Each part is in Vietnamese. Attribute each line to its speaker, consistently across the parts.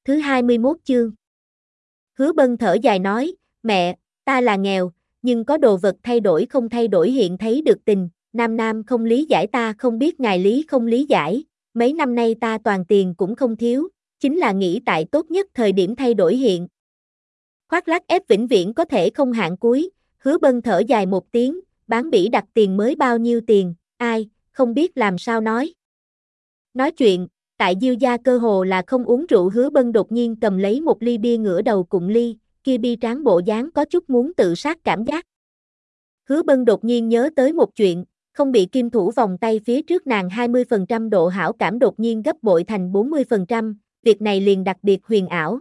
Speaker 1: Thứ 21 chương. Hứa Bân thở dài nói, mẹ, ta là nghèo, nhưng có đồ vật thay đổi không thay đổi hiện thấy được tình, Nam Nam không lý giải ta không biết ngài lý không lý giải, mấy năm nay ta toàn tiền cũng không thiếu, chính là nghĩ tại tốt nhất thời điểm thay đổi hiện. Khoác lác ép vĩnh viễn có thể không hạn cuối, Hứa Bân thở dài một tiếng, bán bỉ đặt tiền mới bao nhiêu tiền, ai, không biết làm sao nói. Nói chuyện, tại Diêu gia cơ hồ là không uống rượu. Hứa Bân đột nhiên cầm lấy một ly bia ngửa đầu cụng ly, kia bi tráng bộ dáng có chút muốn tự sát cảm giác. Hứa Bân đột nhiên nhớ tới một chuyện, không bị kim thủ vòng tay phía trước nàng 20% độ hảo cảm đột nhiên gấp bội thành 40%, việc này liền đặc biệt huyền ảo.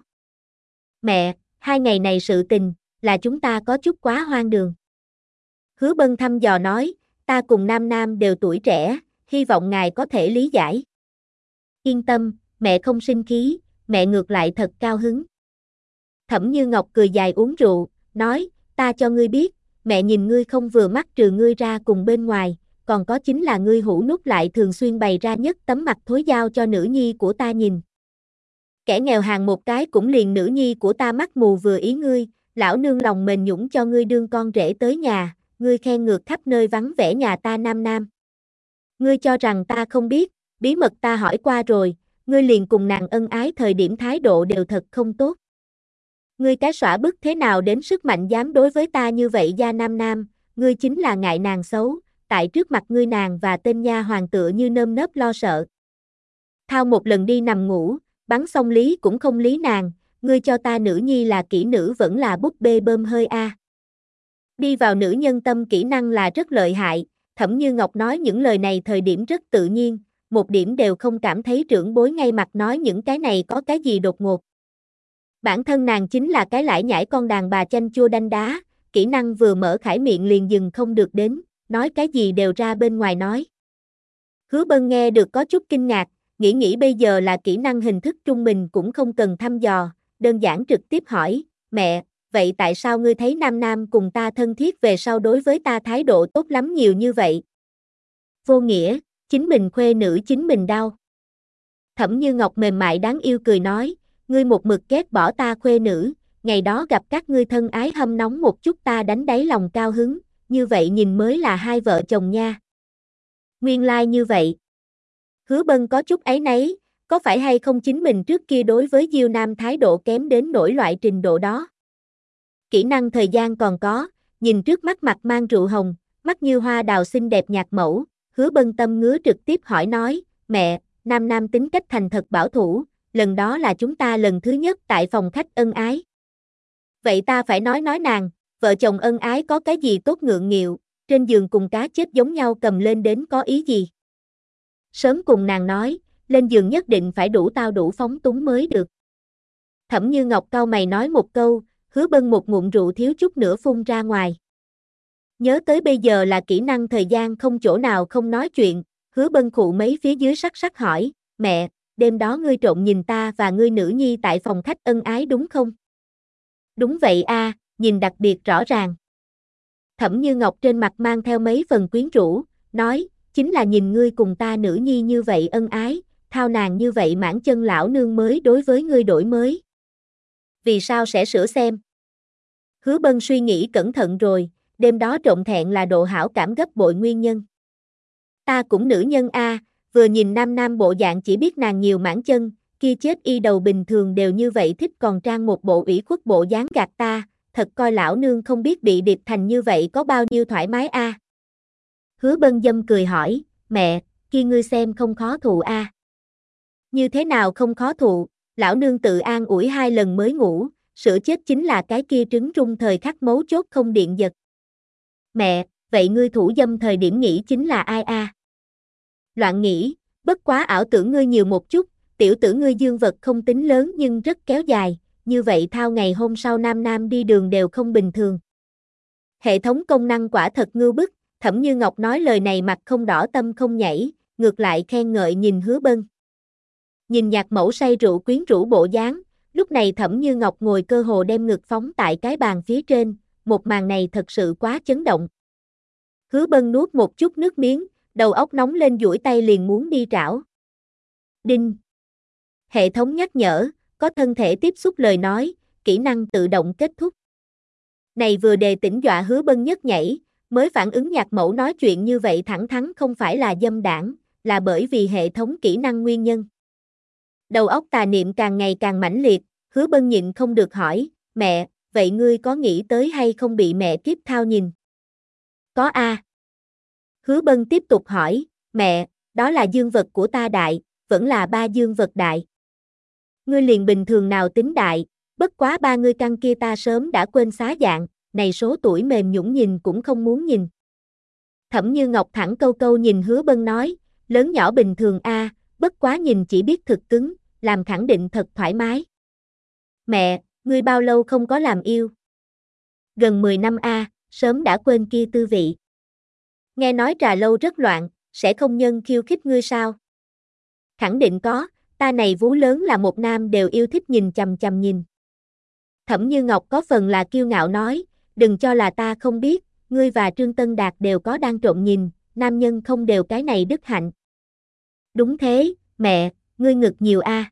Speaker 1: Mẹ, 2 ngày này sự tình, là chúng ta có chút quá hoang đường. Hứa Bân thăm dò nói, ta cùng Nam Nam đều tuổi trẻ, hy vọng ngài có thể lý giải. Yên tâm, mẹ không sinh khí, mẹ ngược lại thật cao hứng. Thẩm Như Ngọc cười dài uống rượu, nói, ta cho ngươi biết, mẹ nhìn ngươi không vừa mắt trừ ngươi ra cùng bên ngoài, còn có chính là ngươi hũ nút lại thường xuyên bày ra nhất tấm mặt thối giao cho nữ nhi của ta nhìn. Kẻ nghèo hàng một cái cũng liền nữ nhi của ta mắt mù vừa ý ngươi, lão nương lòng mềm nhũn cho ngươi đương con rể tới nhà, ngươi khen ngược khắp nơi vắng vẻ nhà ta Nam Nam. Ngươi cho rằng ta không biết, bí mật ta hỏi qua rồi, ngươi liền cùng nàng ân ái thời điểm thái độ đều thật không tốt. Ngươi cái xõa bức thế nào đến sức mạnh dám đối với ta như vậy gia Nam Nam, ngươi chính là ngại nàng xấu, tại trước mặt ngươi nàng và tên nha hoàng tựa như nơm nớp lo sợ. Thao một lần đi nằm ngủ, bắn xong lý cũng không lý nàng, ngươi cho ta nữ nhi là kỹ nữ vẫn là búp bê bơm hơi a. Đi vào nữ nhân tâm kỹ năng là rất lợi hại, Thẩm Như Ngọc nói những lời này thời điểm rất tự nhiên, một điểm đều không cảm thấy trưởng bối ngay mặt nói những cái này có cái gì đột ngột. Bản thân nàng chính là cái lải nhải con đàn bà chanh chua đanh đá, kỹ năng vừa mở khải miệng liền dừng không được đến, nói cái gì đều ra bên ngoài nói. Hứa Bân nghe được có chút kinh ngạc, nghĩ bây giờ là kỹ năng hình thức trung bình cũng không cần thăm dò, đơn giản trực tiếp hỏi, mẹ, vậy tại sao ngươi thấy Nam Nam cùng ta thân thiết về sau đối với ta thái độ tốt lắm nhiều như vậy? Vô nghĩa, chính mình khuê nữ chính mình đau. Thẩm Như Ngọc mềm mại đáng yêu cười nói, ngươi một mực ghét bỏ ta khuê nữ, ngày đó gặp các ngươi thân ái hâm nóng một chút ta đánh đáy lòng cao hứng, như vậy nhìn mới là hai vợ chồng nha. Nguyên lai như vậy. Hứa Bân có chút áy náy, có phải hay không chính mình trước kia đối với Diêu Nam thái độ kém đến nỗi loại trình độ đó. Kỹ năng thời gian còn có, nhìn trước mắt mặt mang rượu hồng, mắt như hoa đào xinh đẹp nhạt mẫu, Hứa Bân tâm ngứa trực tiếp hỏi nói, mẹ, Nam Nam tính cách thành thật bảo thủ, lần đó là chúng ta lần thứ nhất tại phòng khách ân ái. Vậy ta phải nói nàng, vợ chồng ân ái có cái gì tốt ngượng nghịu, trên giường cùng cá chết giống nhau cầm lên đến có ý gì? Sớm cùng nàng nói, lên giường nhất định phải đủ tao đủ phóng túng mới được. Thẩm Như Ngọc cau mày nói một câu, Hứa Bân một ngụm rượu thiếu chút nữa phun ra ngoài. Nhớ tới bây giờ là kỹ năng thời gian không chỗ nào không nói chuyện, Hứa Bân khụ mấy phía dưới sắc sắc hỏi, mẹ, đêm đó ngươi trộn nhìn ta và ngươi nữ nhi tại phòng khách ân ái đúng không? Đúng vậy a, nhìn đặc biệt rõ ràng. Thẩm Như Ngọc trên mặt mang theo mấy phần quyến rũ, nói, chính là nhìn ngươi cùng ta nữ nhi như vậy ân ái, thao nàng như vậy mãn chân lão nương mới đối với ngươi đổi mới. Vì sao sẽ sửa xem? Hứa Bân suy nghĩ cẩn thận rồi, đêm đó trộn thẹn là độ hảo cảm gấp bội nguyên nhân. Ta cũng nữ nhân a, vừa nhìn Nam Nam bộ dạng chỉ biết nàng nhiều mãn chân, kia chết y đầu bình thường đều như vậy thích còn trang một bộ ủy khuất bộ dáng gạt ta, thật coi lão nương không biết bị điệp thành như vậy có bao nhiêu thoải mái a. Hứa Bân dâm cười hỏi, mẹ, kia ngươi xem không khó thụ a. Như thế nào không khó thụ, lão nương tự an ủi 2 lần mới ngủ, sữa chết chính là cái kia trứng rung thời khắc mấu chốt không điện giật. Mẹ, vậy ngươi thủ dâm thời điểm nghĩ chính là ai a? Loạn nghĩ, bất quá ảo tưởng ngươi nhiều một chút, tiểu tử ngươi dương vật không tính lớn nhưng rất kéo dài, như vậy thao ngày hôm sau Nam Nam đi đường đều không bình thường. Hệ thống công năng quả thật ngưu bức, Thẩm Như Ngọc nói lời này mặt không đỏ tâm không nhảy, ngược lại khen ngợi nhìn Hứa Bân. Nhìn nhạc mẫu say rượu quyến rũ bộ dáng, lúc này Thẩm Như Ngọc ngồi cơ hồ đem ngực phóng tại cái bàn phía trên, một màn này thật sự quá chấn động. Hứa Bân nuốt một chút nước miếng, đầu óc nóng lên duỗi tay liền muốn đi trảo. Đinh! Hệ thống nhắc nhở, có thân thể tiếp xúc lời nói, kỹ năng tự động kết thúc. Này vừa đề tỉnh dọa Hứa Bân nhất nhảy, mới phản ứng Nhạc Mẫu nói chuyện như vậy thẳng thắn không phải là dâm đảng, là bởi vì hệ thống kỹ năng nguyên nhân. Đầu óc tà niệm càng ngày càng mãnh liệt, Hứa Bân nhịn không được hỏi, mẹ, vậy ngươi có nghĩ tới hay không bị mẹ kiếp thao nhìn? Có a. Hứa Bân tiếp tục hỏi, mẹ, đó là dương vật của ta đại, vẫn là ba dương vật đại. Ngươi liền bình thường nào tính đại, bất quá ba ngươi căn kia ta sớm đã quên xá dạng, này số tuổi mềm nhũn nhìn cũng không muốn nhìn. Thẩm Như Ngọc thẳng câu câu nhìn Hứa Bân nói, lớn nhỏ bình thường a, bất quá nhìn chỉ biết thực cứng, làm khẳng định thật thoải mái. Mẹ, ngươi bao lâu không có làm yêu? Gần 10 năm a, sớm đã quên kia tư vị. Nghe nói trà lâu rất loạn, sẽ không nhân khiêu khích ngươi sao? Khẳng định có, ta này vú lớn là một nam đều yêu thích nhìn chằm chằm nhìn. Thẩm Như Ngọc có phần là kiêu ngạo nói, đừng cho là ta không biết, ngươi và Trương Tân Đạt đều có đang trộm nhìn, nam nhân không đều cái này đức hạnh. Đúng thế, mẹ, ngươi ngực nhiều a.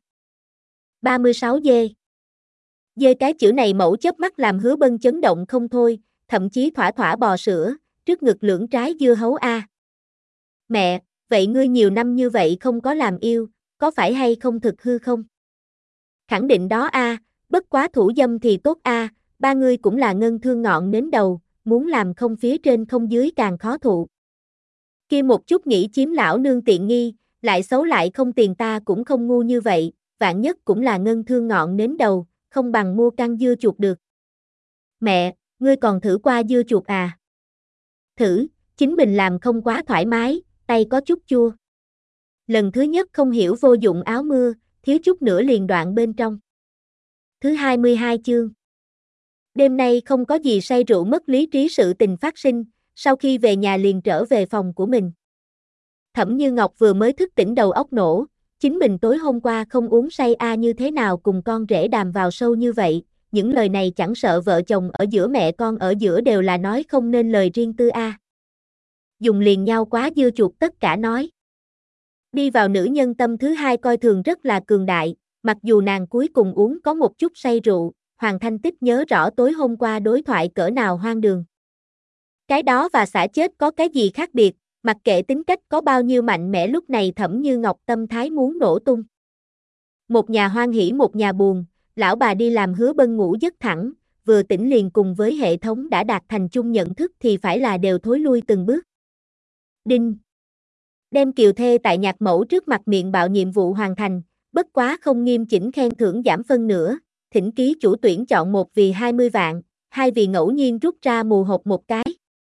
Speaker 1: 36 dê. Dê cái chữ này mẫu chớp mắt làm Hứa Bân chấn động không thôi, thậm chí thỏa thỏa bò sữa, trước ngực lưỡng trái dưa hấu a. Mẹ, vậy ngươi nhiều năm như vậy không có làm yêu, có phải hay không thực hư không? Khẳng định đó a, bất quá thủ dâm thì tốt a, ba ngươi cũng là ngân thương ngọn đến đầu, muốn làm không phía trên không dưới càng khó thụ. Kia một chút nghĩ chiếm lão nương tiện nghi, lại xấu lại không tiền ta cũng không ngu như vậy, vạn nhất cũng là ngân thương ngọn đến đầu, không bằng mua căn dưa chuột được. Mẹ, ngươi còn thử qua dưa chuột à? Thử, chính mình làm không quá thoải mái, tay có chút chua. Lần thứ nhất không hiểu vô dụng áo mưa, thiếu chút nữa liền đoạn bên trong. Thứ 22 chương. Đêm nay không có gì say rượu mất lý trí sự tình phát sinh, sau khi về nhà liền trở về phòng của mình. Thẩm Như Ngọc vừa mới thức tỉnh đầu óc nổ, chính mình tối hôm qua không uống say như thế nào cùng con rể đàm vào sâu như vậy, những lời này chẳng sợ vợ chồng ở giữa mẹ con ở giữa đều là nói không nên lời riêng tư Dùng liền nhau quá dưa chuột tất cả nói. Đi vào nữ nhân tâm thứ hai coi thường rất là cường đại, mặc dù nàng cuối cùng uống có một chút say rượu, Hoàng Thanh Tích nhớ rõ tối hôm qua đối thoại cỡ nào hoang đường. Cái đó và xả chết có cái gì khác biệt, mặc kệ tính cách có bao nhiêu mạnh mẽ lúc này Thẩm Như Ngọc tâm thái muốn nổ tung. Một nhà hoan hỉ một nhà buồn, lão bà đi làm Hứa Bân ngủ giấc thẳng, vừa tỉnh liền cùng với hệ thống đã đạt thành chung nhận thức thì phải là đều thối lui từng bước. Đinh. Đem Kiều Thê tại Nhạc Mẫu trước mặt miệng bạo nhiệm vụ hoàn thành, bất quá không nghiêm chỉnh khen thưởng giảm phân nữa, thỉnh ký chủ tuyển chọn 1 vì 20 vạn, 2 vì ngẫu nhiên rút ra mù hộp một cái.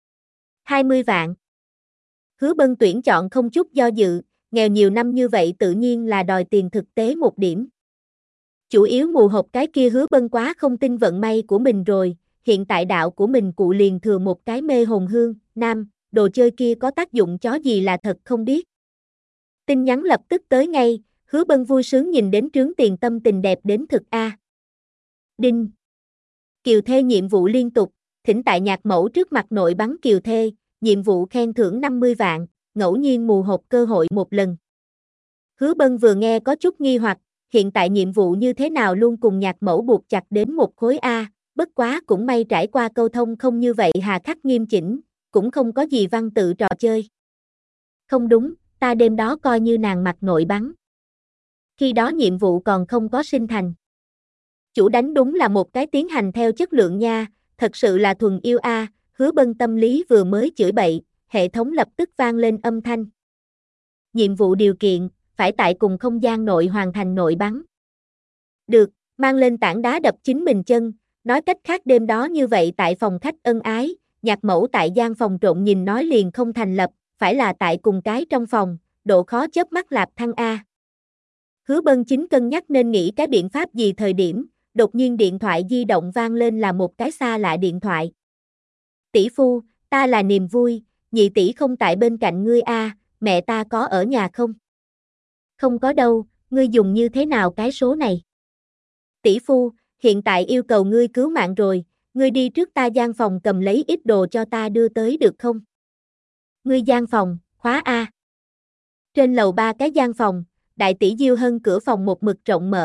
Speaker 1: 20 vạn. Hứa Bân tuyển chọn không chút do dự, nghèo nhiều năm như vậy tự nhiên là đòi tiền thực tế một điểm. Chủ yếu mù hộp cái kia Hứa Bân quá không tin vận may của mình rồi, hiện tại đạo của mình cụ liền thừa một cái mê hồn hương, nam, đồ chơi kia có tác dụng chó gì là thật không biết. Tin nhắn lập tức tới ngay, Hứa Bân vui sướng nhìn đến trướng tiền tâm tình đẹp đến thực Đinh. Kiều Thê nhiệm vụ liên tục, thỉnh tại Nhạc Mẫu trước mặt nội bắn Kiều Thê, nhiệm vụ khen thưởng 50 vạn, ngẫu nhiên mù hộp cơ hội một lần. Hứa Bân vừa nghe có chút nghi hoặc, hiện tại nhiệm vụ như thế nào luôn cùng Nhạc Mẫu buộc chặt đến một khối bất quá cũng may trải qua câu thông không như vậy hà khắc nghiêm chỉnh, cũng không có gì văn tự trò chơi. Không đúng, ta đêm đó coi như nàng mặt nội bắn. Khi đó nhiệm vụ còn không có sinh thành. Chủ đánh đúng là một cái tiến hành theo chất lượng nha, thật sự là thuần yêu Hứa Bân tâm lý vừa mới chửi bậy, hệ thống lập tức vang lên âm thanh. Nhiệm vụ điều kiện, phải tại cùng không gian nội hoàn thành nội bắn. Được, mang lên tảng đá đập chính mình chân, nói cách khác đêm đó như vậy tại phòng khách ân ái, Nhạc Mẫu tại gian phòng trộn nhìn nói liền không thành lập, phải là tại cùng cái trong phòng, độ khó chớp mắt lạp thăng Hứa Bân chính cân nhắc nên nghĩ cái biện pháp gì thời điểm, đột nhiên điện thoại di động vang lên là một cái xa lạ điện thoại. Tỷ phu, ta là Niềm Vui, nhị tỷ không tại bên cạnh ngươi mẹ ta có ở nhà không? Không có đâu, ngươi dùng như thế nào cái số này? Tỷ phu, hiện tại yêu cầu ngươi cứu mạng rồi, ngươi đi trước ta gian phòng cầm lấy ít đồ cho ta đưa tới được không? Ngươi gian phòng, khóa Trên lầu 3 cái gian phòng, đại tỷ Diêu Hân cửa phòng một mực rộng mở,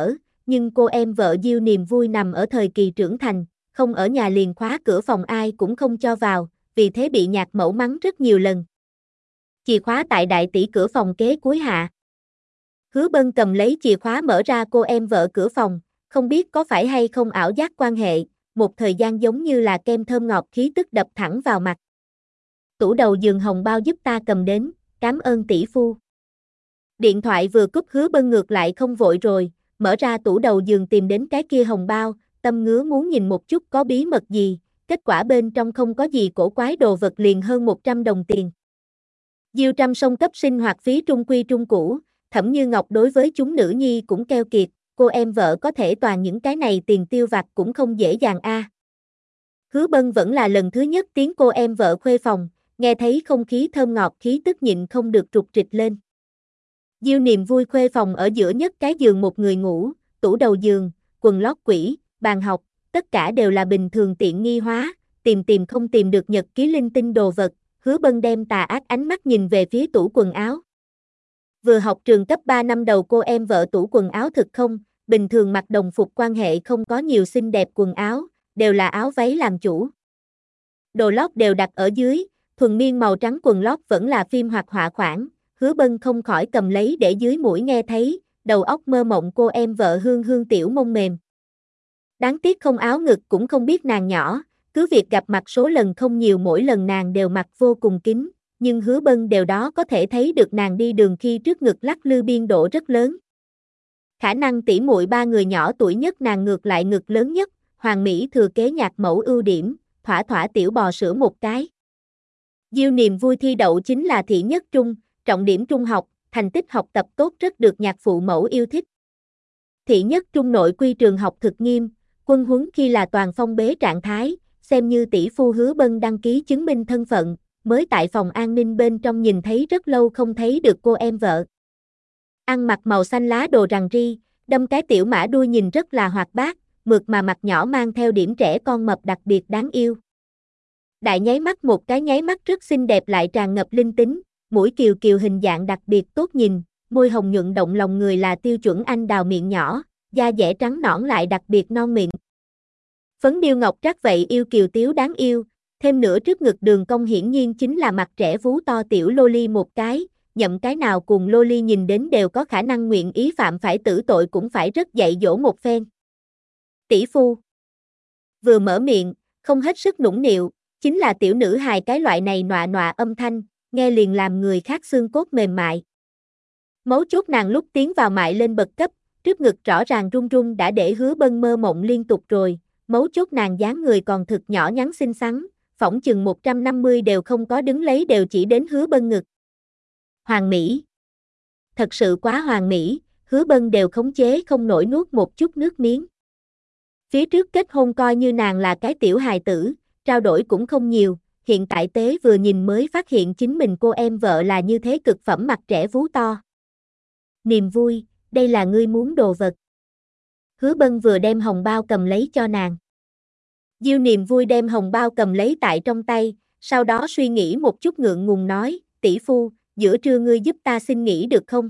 Speaker 1: nhưng cô em vợ Diêu Niềm Vui nằm ở thời kỳ trưởng thành, không ở nhà liền khóa cửa phòng ai cũng không cho vào, vì thế bị nhạc mẫu mắng rất nhiều lần. Chìa khóa tại đại tỷ cửa phòng kế cuối hạ. Hứa Bân cầm lấy chìa khóa mở ra cô em vợ cửa phòng, không biết có phải hay không ảo giác quan hệ, một thời gian giống như là kem thơm ngọt khí tức đập thẳng vào mặt. Tủ đầu giường hồng bao giúp ta cầm đến, cảm ơn tỷ phu. Điện thoại vừa cúp Hứa Bân ngược lại không vội rồi, mở ra tủ đầu giường tìm đến cái kia hồng bao, tâm ngứa muốn nhìn một chút có bí mật gì, kết quả bên trong không có gì cổ quái đồ vật liền hơn 100 đồng tiền. Diêu Trăm Sông cấp sinh hoạt phí trung quy trung cũ, Thẩm Như Ngọc đối với chúng nữ nhi cũng keo kiệt, cô em vợ có thể toàn những cái này tiền tiêu vặt cũng không dễ dàng a. Hứa Bân vẫn là lần thứ nhất tiến cô em vợ khuê phòng, nghe thấy không khí thơm ngọt khí tức nhịn không được trục trịch lên. Diêu Niềm Vui khuê phòng ở giữa nhất cái giường một người ngủ, tủ đầu giường, quần lót quỷ, bàn học, tất cả đều là bình thường tiện nghi hóa, tìm không tìm được nhật ký linh tinh đồ vật, Hứa Bân đem tà ác ánh mắt nhìn về phía tủ quần áo. Vừa học trường cấp 3 năm đầu cô em vợ tủ quần áo thực không, bình thường mặc đồng phục quan hệ không có nhiều xinh đẹp quần áo, đều là áo váy làm chủ. Đồ lót đều đặt ở dưới, thuần miên màu trắng quần lót vẫn là phim hoạt họa khoản, Hứa Bân không khỏi cầm lấy để dưới mũi nghe thấy, đầu óc mơ mộng cô em vợ hương hương tiểu mông mềm. Đáng tiếc không áo ngực cũng không biết nàng nhỏ, cứ việc gặp mặt số lần không nhiều mỗi lần nàng đều mặc vô cùng kín, nhưng Hứa Bân đều đó có thể thấy được nàng đi đường khi trước ngực lắc lư biên độ rất lớn. Khả năng tỷ muội ba người nhỏ tuổi nhất nàng ngược lại ngực lớn nhất, Hoàng Mỹ thừa kế nhạc mẫu ưu điểm, thỏa thỏa tiểu bò sữa một cái. Diêu Niềm Vui thi đậu chính là thị nhất trung, trọng điểm trung học, thành tích học tập tốt rất được nhạc phụ mẫu yêu thích. Thị nhất trung nội quy trường học thực nghiêm, quân huấn khi là toàn phong bế trạng thái, xem như tỷ phu Hứa Bân đăng ký chứng minh thân phận, mới tại phòng an ninh bên trong nhìn thấy rất lâu không thấy được cô em vợ. Ăn mặc màu xanh lá đồ rằn ri, đâm cái tiểu mã đuôi nhìn rất là hoạt bát, mượt mà mặt nhỏ mang theo điểm trẻ con mập đặc biệt đáng yêu. Đại nháy mắt một cái nháy mắt rất xinh đẹp lại tràn ngập linh tính, mũi kiều kiều hình dạng đặc biệt tốt nhìn, môi hồng nhuận động lòng người là tiêu chuẩn anh đào miệng nhỏ, da dẻ trắng nõn lại đặc biệt non miệng. Phấn điêu ngọc trác vậy yêu kiều tiếu đáng yêu, thêm nữa trước ngực đường cong hiển nhiên chính là mặt trẻ vú to tiểu loli một cái, nhậm cái nào cùng loli nhìn đến đều có khả năng nguyện ý phạm phải tử tội cũng phải rất dạy dỗ một phen. Tỷ phu vừa mở miệng, không hết sức nũng nịu, chính là tiểu nữ hài cái loại này nọa nọa âm thanh, nghe liền làm người khác xương cốt mềm mại. Mấu chốt nàng lúc tiến vào mại lên bậc cấp, trước ngực rõ ràng run run đã để Hứa Bân mơ mộng liên tục rồi, mấu chốt nàng dáng người còn thực nhỏ nhắn xinh xắn, phỏng chừng 150 đều không có đứng lấy đều chỉ đến Hứa Bân ngực. Hoàng Mỹ. Thật sự quá hoàn mỹ, Hứa Bân đều khống chế không nổi nuốt một chút nước miếng. Phía trước kết hôn coi như nàng là cái tiểu hài tử, trao đổi cũng không nhiều, hiện tại tế vừa nhìn mới phát hiện chính mình cô em vợ là như thế cực phẩm mặt trẻ vú to. Niềm Vui, đây là ngươi muốn đồ vật. Hứa Bân vừa đem hồng bao cầm lấy cho nàng. Diêu Niềm Vui đem hồng bao cầm lấy tại trong tay, sau đó suy nghĩ một chút ngượng ngùng nói, tỷ phu, giữa trưa ngươi giúp ta xin nghỉ được không?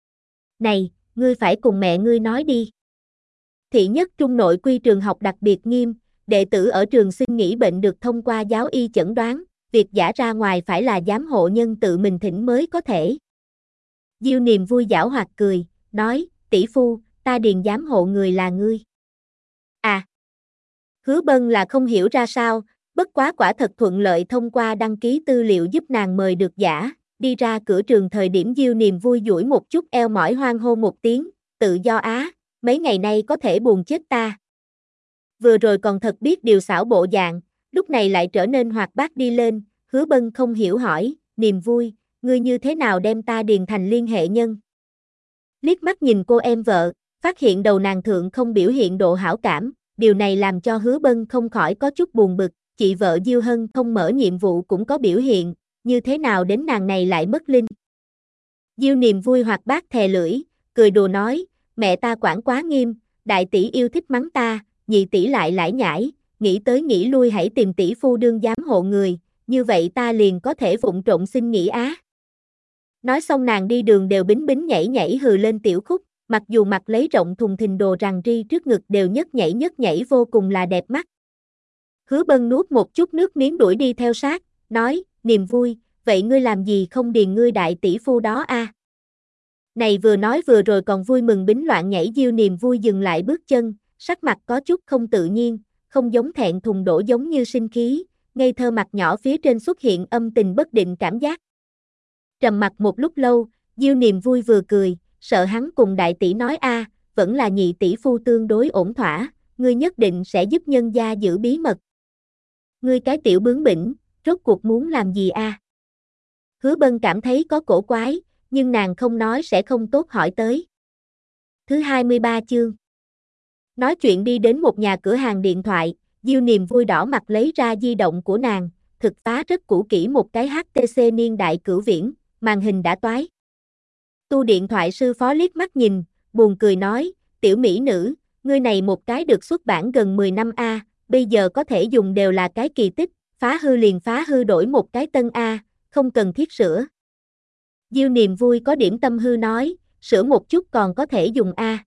Speaker 1: Này, ngươi phải cùng mẹ ngươi nói đi. Thị nhất trung nội quy trường học đặc biệt nghiêm, đệ tử ở trường xin nghỉ bệnh được thông qua giáo y chẩn đoán, việc giả ra ngoài phải là giám hộ nhân tự mình thỉnh mới có thể. Diêu Niềm Vui giảo hoạt cười, nói, tỷ phu, ta điền giám hộ người là ngươi. À. Hứa Bân là không hiểu ra sao, bất quá quả thật thuận lợi thông qua đăng ký tư liệu giúp nàng mời được giả, đi ra cửa trường thời điểm Diêu Niềm Vui duỗi một chút eo mỏi hoang hô một tiếng, tự do á, mấy ngày nay có thể buồn chết ta. Vừa rồi còn thật biết điều xảo bộ dạng, lúc này lại trở nên hoạt bát đi lên, Hứa Bân không hiểu hỏi, Niềm Vui, ngươi như thế nào đem ta điền thành liên hệ nhân? Liếc mắt nhìn cô em vợ, phát hiện đầu nàng thượng không biểu hiện độ hảo cảm, điều này làm cho Hứa Bân không khỏi có chút buồn bực, chị vợ Diêu Hân không mở nhiệm vụ cũng có biểu hiện, như thế nào đến nàng này lại mất linh. Diêu Niềm Vui hoạt bát thè lưỡi, cười đùa nói, mẹ ta quản quá nghiêm, đại tỷ yêu thích mắng ta, nhị tỷ lại lải nhải, nghĩ tới nghĩ lui hãy tìm tỷ phu đương giám hộ người, như vậy ta liền có thể vụng trộn xin nghỉ á. Nói xong nàng đi đường đều bính bính nhảy nhảy hừ lên tiểu khúc, mặc dù mặc lấy rộng thùng thình đồ rằng ri trước ngực đều nhấc nhảy vô cùng là đẹp mắt. Hứa Bân nuốt một chút nước miếng đuổi đi theo sát, nói, Niềm Vui, vậy ngươi làm gì không điền ngươi đại tỷ phu đó a? Này vừa nói vừa rồi còn vui mừng bính loạn nhảy Diêu Niềm Vui dừng lại bước chân, sắc mặt có chút không tự nhiên, không giống thẹn thùng đổ giống như sinh khí, ngây thơ mặt nhỏ phía trên xuất hiện âm tình bất định cảm giác. Trầm mặt một lúc lâu, Diêu Niềm Vui vừa cười, sợ hắn cùng đại tỷ nói a, vẫn là nhị tỷ phu tương đối ổn thỏa, ngươi nhất định sẽ giúp nhân gia giữ bí mật. Ngươi cái tiểu bướng bỉnh, rốt cuộc muốn làm gì a? Hứa Bân cảm thấy có cổ quái, nhưng nàng không nói sẽ không tốt hỏi tới. Thứ 23 chương. Nói chuyện đi đến một nhà cửa hàng điện thoại, Diêu Niềm Vui đỏ mặt lấy ra di động của nàng, thực phá rất cũ kỹ một cái HTC niên đại cửu viễn, màn hình đã toái. Tu điện thoại sư phó liếc mắt nhìn, buồn cười nói, tiểu mỹ nữ, ngươi này một cái được xuất bản gần 10 năm a, bây giờ có thể dùng đều là cái kỳ tích, phá hư liền phá hư đổi một cái tân a, không cần thiết sửa. Diêu Niềm Vui có điểm tâm hư nói, sửa một chút còn có thể dùng a.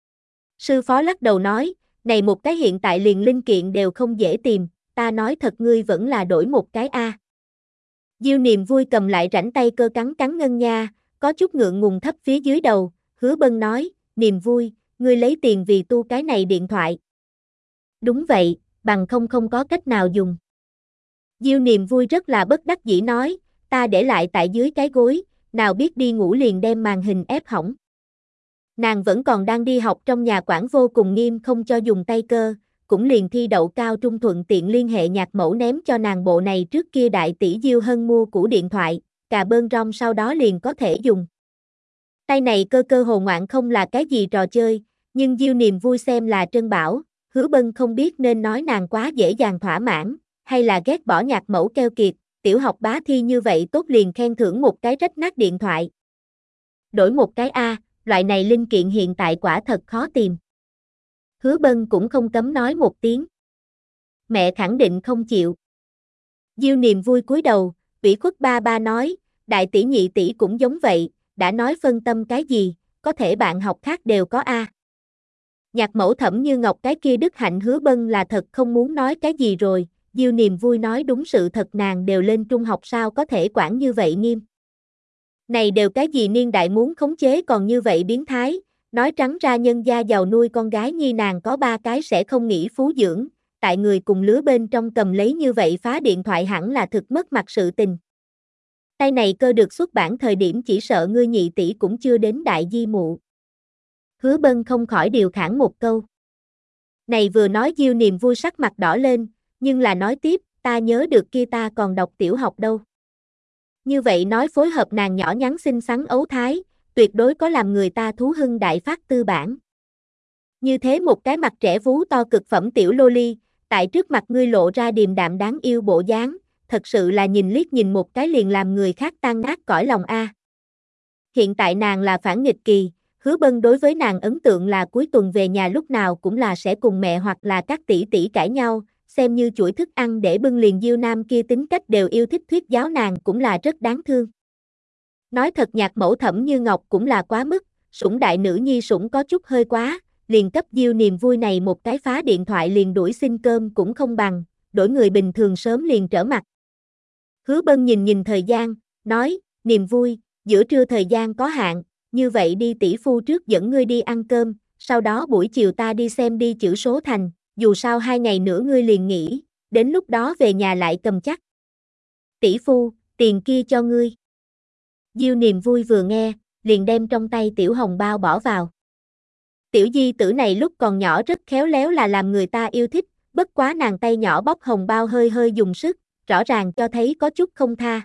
Speaker 1: Sư phó lắc đầu nói, này một cái hiện tại liền linh kiện đều không dễ tìm, ta nói thật ngươi vẫn là đổi một cái a. Diêu Niềm Vui cầm lại rảnh tay cơ cắn cắn ngân nha, có chút ngượng ngùng thấp phía dưới đầu, Hứa Bân nói, Niềm Vui, ngươi lấy tiền vì tu cái này điện thoại. Đúng vậy, bằng không có cách nào dùng. Diêu Niềm Vui rất là bất đắc dĩ nói, ta để lại tại dưới cái gối, nào biết đi ngủ liền đem màn hình ép hỏng. Nàng vẫn còn đang đi học trong nhà quản vô cùng nghiêm không cho dùng tay cơ, cũng liền thi đậu cao trung thuận tiện liên hệ nhạc mẫu ném cho nàng bộ này trước kia đại tỷ Diêu Hân mua cũ điện thoại, cà bơn rong sau đó liền có thể dùng. Tay này cơ cơ hồ ngoạn không là cái gì trò chơi, nhưng Diêu Niềm Vui xem là trân bảo, Hứa Bân không biết nên nói nàng quá dễ dàng thỏa mãn, hay là ghét bỏ nhạc mẫu keo kiệt, tiểu học bá thi như vậy tốt liền khen thưởng một cái rách nát điện thoại. Đổi một cái a, loại này linh kiện hiện tại quả thật khó tìm. Hứa Bân cũng không cấm nói một tiếng. Mẹ khẳng định không chịu. Diêu Niềm Vui cúi đầu, ủy khuất ba ba nói, đại tỷ nhị tỷ cũng giống vậy, đã nói phân tâm cái gì, có thể bạn học khác đều có a. Nhạc mẫu Thẩm Như Ngọc cái kia đức hạnh Hứa Bân là thật không muốn nói cái gì rồi, Diêu Niềm Vui nói đúng sự thật nàng đều lên trung học sao có thể quản như vậy nghiêm. Này đều cái gì niên đại muốn khống chế còn như vậy biến thái, nói trắng ra nhân gia giàu nuôi con gái nhi nàng có 3 cái sẽ không nghĩ phú dưỡng, tại người cùng lứa bên trong cầm lấy như vậy phá điện thoại hẳn là thực mất mặt sự tình. Tay này cơ được xuất bản thời điểm chỉ sợ ngươi nhị tỷ cũng chưa đến đại di mụ. Hứa Bân không khỏi điều khản một câu. Này vừa nói Diêu Niềm Vui sắc mặt đỏ lên, nhưng là nói tiếp, ta nhớ được kia ta còn đọc tiểu học đâu. Như vậy nói phối hợp nàng nhỏ nhắn xinh xắn ấu thái, tuyệt đối có làm người ta thú hưng đại phát tư bản. Như thế một cái mặt trẻ vú to cực phẩm tiểu loli, tại trước mặt ngươi lộ ra điềm đạm đáng yêu bộ dáng, thật sự là nhìn liếc nhìn một cái liền làm người khác tan nát cõi lòng a. Hiện tại nàng là phản nghịch kỳ, Hứa Bân đối với nàng ấn tượng là cuối tuần về nhà lúc nào cũng là sẽ cùng mẹ hoặc là các tỷ tỷ cãi nhau, xem như chuỗi thức ăn để bưng liền Diêu Nam kia tính cách đều yêu thích thuyết giáo nàng cũng là rất đáng thương. Nói thật nhạc mẫu Thẩm Như Ngọc cũng là quá mức, sủng đại nữ nhi sủng có chút hơi quá, liền cấp Diêu Niềm Vui này một cái phá điện thoại liền đuổi xin cơm cũng không bằng, đổi người bình thường sớm liền trở mặt. Hứa Bân nhìn thời gian, nói, Niềm Vui, giữa trưa thời gian có hạn, như vậy đi tỷ phu trước dẫn ngươi đi ăn cơm, sau đó buổi chiều ta đi xem đi chữ số thành, dù sao 2 ngày nữa ngươi liền nghỉ, đến lúc đó về nhà lại cầm chắc. Tỷ phu, tiền kia cho ngươi. Diêu Niềm Vui vừa nghe, liền đem trong tay tiểu hồng bao bỏ vào. Tiểu di tử này lúc còn nhỏ rất khéo léo là làm người ta yêu thích, bất quá nàng tay nhỏ bóc hồng bao hơi hơi dùng sức, rõ ràng cho thấy có chút không tha.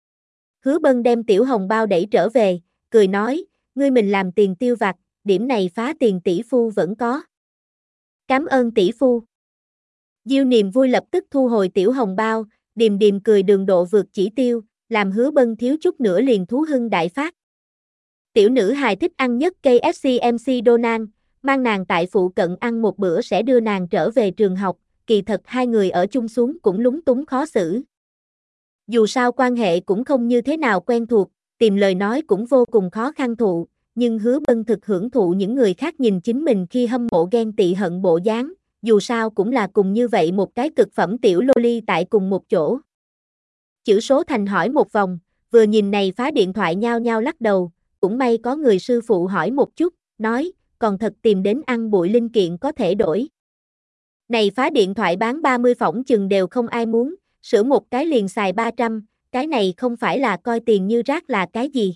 Speaker 1: Hứa Bân đem tiểu hồng bao đẩy trở về, cười nói, ngươi mình làm tiền tiêu vặt, điểm này phá tiền tỷ phu vẫn có. Cảm ơn tỷ phu. Diêu Niềm Vui lập tức thu hồi tiểu hồng bao, điềm điềm cười đường độ vượt chỉ tiêu, làm Hứa Bân thiếu chút nữa liền thú hưng đại phát. Tiểu nữ hài thích ăn nhất KFC MC Donald, mang nàng tại phụ cận ăn một bữa sẽ đưa nàng trở về trường học, kỳ thật hai người ở chung xuống cũng lúng túng khó xử. Dù sao quan hệ cũng không như thế nào quen thuộc, tìm lời nói cũng vô cùng khó khăn thụ, nhưng Hứa Bân thực hưởng thụ những người khác nhìn chính mình khi hâm mộ ghen tị hận bộ dáng, dù sao cũng là cùng như vậy một cái cực phẩm tiểu loli tại cùng một chỗ. Chữ số thành hỏi một vòng, vừa nhìn này phá điện thoại nhao nhao lắc đầu, cũng may có người sư phụ hỏi một chút, nói, còn thật tìm đến ăn bụi linh kiện có thể đổi. Này phá điện thoại bán 30 phỏng chừng đều không ai muốn, sửa một cái liền xài 300, cái này không phải là coi tiền như rác là cái gì.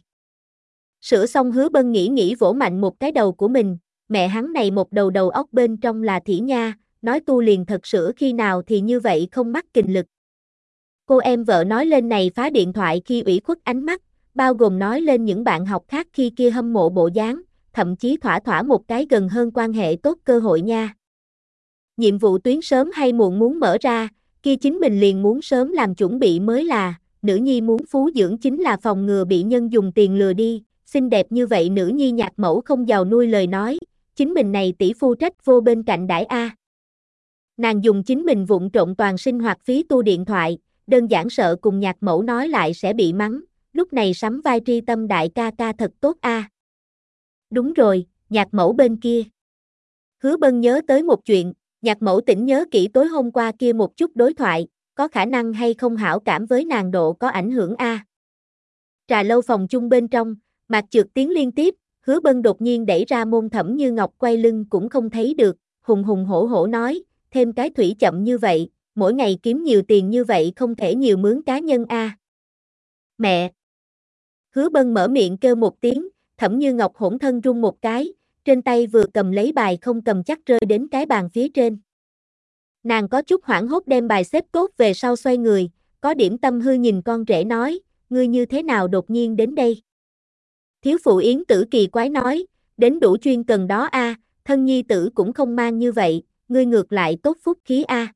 Speaker 1: Sửa xong Hứa Bân nghĩ vỗ mạnh một cái đầu của mình, mẹ hắn này một đầu óc bên trong là thỉ nha, nói tu liền thật sửa khi nào thì như vậy không mắc kình lực. Cô em vợ nói lên này phá điện thoại khi ủy khuất ánh mắt, bao gồm nói lên những bạn học khác khi kia hâm mộ bộ dáng, thậm chí thỏa một cái gần hơn quan hệ tốt cơ hội nha. Nhiệm vụ tuyến sớm hay muộn muốn mở ra, kia chính mình liền muốn sớm làm chuẩn bị mới là, nữ nhi muốn phú dưỡng chính là phòng ngừa bị nhân dùng tiền lừa đi, xinh đẹp như vậy nữ nhi nhạc mẫu không giàu nuôi lời nói, chính mình này tỷ phu trách vô bên cạnh đãi a. Nàng dùng chính mình vụng trộn toàn sinh hoạt phí tu điện thoại, đơn giản sợ cùng nhạc mẫu nói lại sẽ bị mắng, lúc này sắm vai Tri Tâm đại ca ca thật tốt a. Đúng rồi, nhạc mẫu bên kia. Hứa Bân nhớ tới một chuyện, nhạc mẫu tỉnh nhớ kỹ tối hôm qua kia một chút đối thoại, có khả năng hay không hảo cảm với nàng độ có ảnh hưởng a. Trà lâu phòng chung bên trong, Mạc Trượt tiếng liên tiếp, Hứa Bân đột nhiên đẩy ra môn Thẩm Như Ngọc quay lưng cũng không thấy được, hùng hổ nói, thêm cái thủy chậm như vậy, mỗi ngày kiếm nhiều tiền như vậy không thể nhiều mướn cá nhân a. Mẹ! Hứa Bân mở miệng kêu một tiếng, Thẩm Như Ngọc hỗn thân run một cái, trên tay vừa cầm lấy bài không cầm chắc rơi đến cái bàn phía trên. Nàng có chút hoảng hốt đem bài xếp tốt về sau xoay người, có điểm tâm hư nhìn con rể nói, ngươi như thế nào đột nhiên đến đây? Thiếu phụ Yến Tử kỳ quái nói, đến đủ chuyên cần đó a, thân nhi tử cũng không mang như vậy, ngươi ngược lại tốt phúc khí a.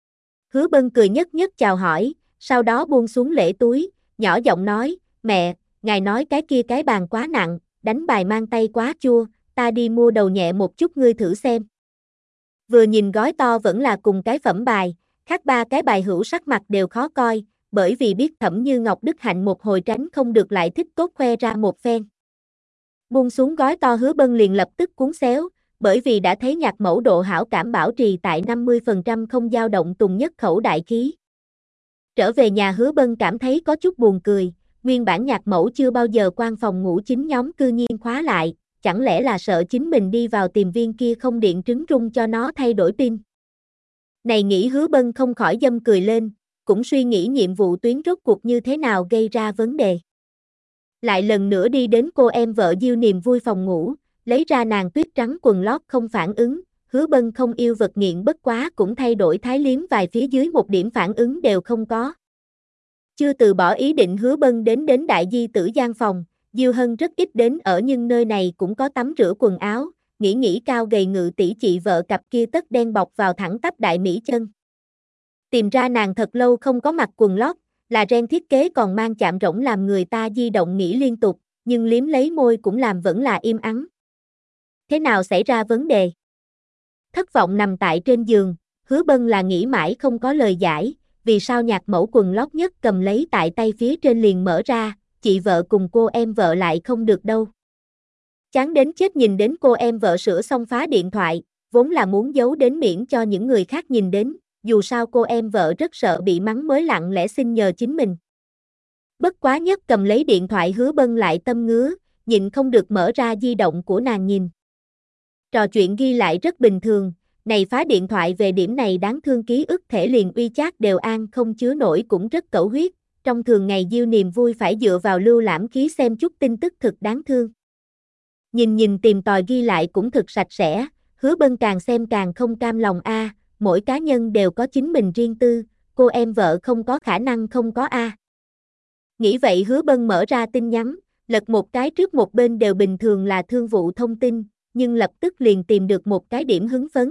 Speaker 1: Hứa Bân cười nhất chào hỏi, sau đó buông xuống lễ túi, nhỏ giọng nói, mẹ, ngài nói cái kia cái bàn quá nặng, đánh bài mang tay quá chua, ta đi mua đầu nhẹ một chút ngươi thử xem. Vừa nhìn gói to vẫn là cùng cái phẩm bài, khác ba cái bài hữu sắc mặt đều khó coi, bởi vì biết Thẩm Như Ngọc đức hạnh một hồi tránh không được lại thích tốt khoe ra một phen. Buông xuống gói to Hứa Bân liền lập tức cuốn xéo, bởi vì đã thấy nhạc mẫu độ hảo cảm bảo trì tại 50% không dao động tùng nhất khẩu đại khí. Trở về nhà Hứa Bân cảm thấy có chút buồn cười, nguyên bản nhạc mẫu chưa bao giờ quan phòng ngủ chính nhóm cư nhiên khóa lại, chẳng lẽ là sợ chính mình đi vào tìm viên kia không điện trứng rung cho nó thay đổi pin. Này nghĩ Hứa Bân không khỏi dâm cười lên, cũng suy nghĩ nhiệm vụ tuyến rốt cuộc như thế nào gây ra vấn đề. Lại lần nữa đi đến cô em vợ Diêu Niềm Vui phòng ngủ, lấy ra nàng tuyết trắng quần lót không phản ứng, Hứa Bân không yêu vật nghiện bất quá cũng thay đổi thái liếm vài phía dưới một điểm phản ứng đều không có. Chưa từ bỏ ý định Hứa Bân đến đại di tử gian phòng, Diêu Hân rất ít đến ở nhưng nơi này cũng có tắm rửa quần áo, nghĩ cao gầy ngự tỷ chị vợ cặp kia tất đen bọc vào thẳng tắp đại mỹ chân. Tìm ra nàng thật lâu không có mặc quần lót, là ren thiết kế còn mang chạm rỗng làm người ta di động nghĩ liên tục, nhưng liếm lấy môi cũng làm vẫn là im ắng. Thế nào xảy ra vấn đề? Thất vọng nằm tại trên giường, Hứa Bân là nghĩ mãi không có lời giải, vì sao nhạc mẫu quần lót nhất cầm lấy tại tay phía trên liền mở ra, chị vợ cùng cô em vợ lại không được đâu. Chán đến chết nhìn đến cô em vợ sửa xong phá điện thoại, vốn là muốn giấu đến miễn cho những người khác nhìn đến, dù sao cô em vợ rất sợ bị mắng mới lặng lẽ xin nhờ chính mình. Bất quá nhất cầm lấy điện thoại Hứa Bân lại tâm ngứa, nhịn không được mở ra di động của nàng nhìn. Trò chuyện ghi lại rất bình thường, này phá điện thoại về điểm này đáng thương ký ức thể liền uy chat đều an không chứa nổi cũng rất cẩu huyết, trong thường ngày Diêu Niềm Vui phải dựa vào lưu lãm khí xem chút tin tức thực đáng thương. Nhìn tìm tòi ghi lại cũng thực sạch sẽ, Hứa Bân càng xem càng không cam lòng a, mỗi cá nhân đều có chính mình riêng tư, cô em vợ không có khả năng không có a. Nghĩ vậy Hứa Bân mở ra tin nhắn, lật một cái trước một bên đều bình thường là thương vụ thông tin, nhưng lập tức liền tìm được một cái điểm hứng phấn.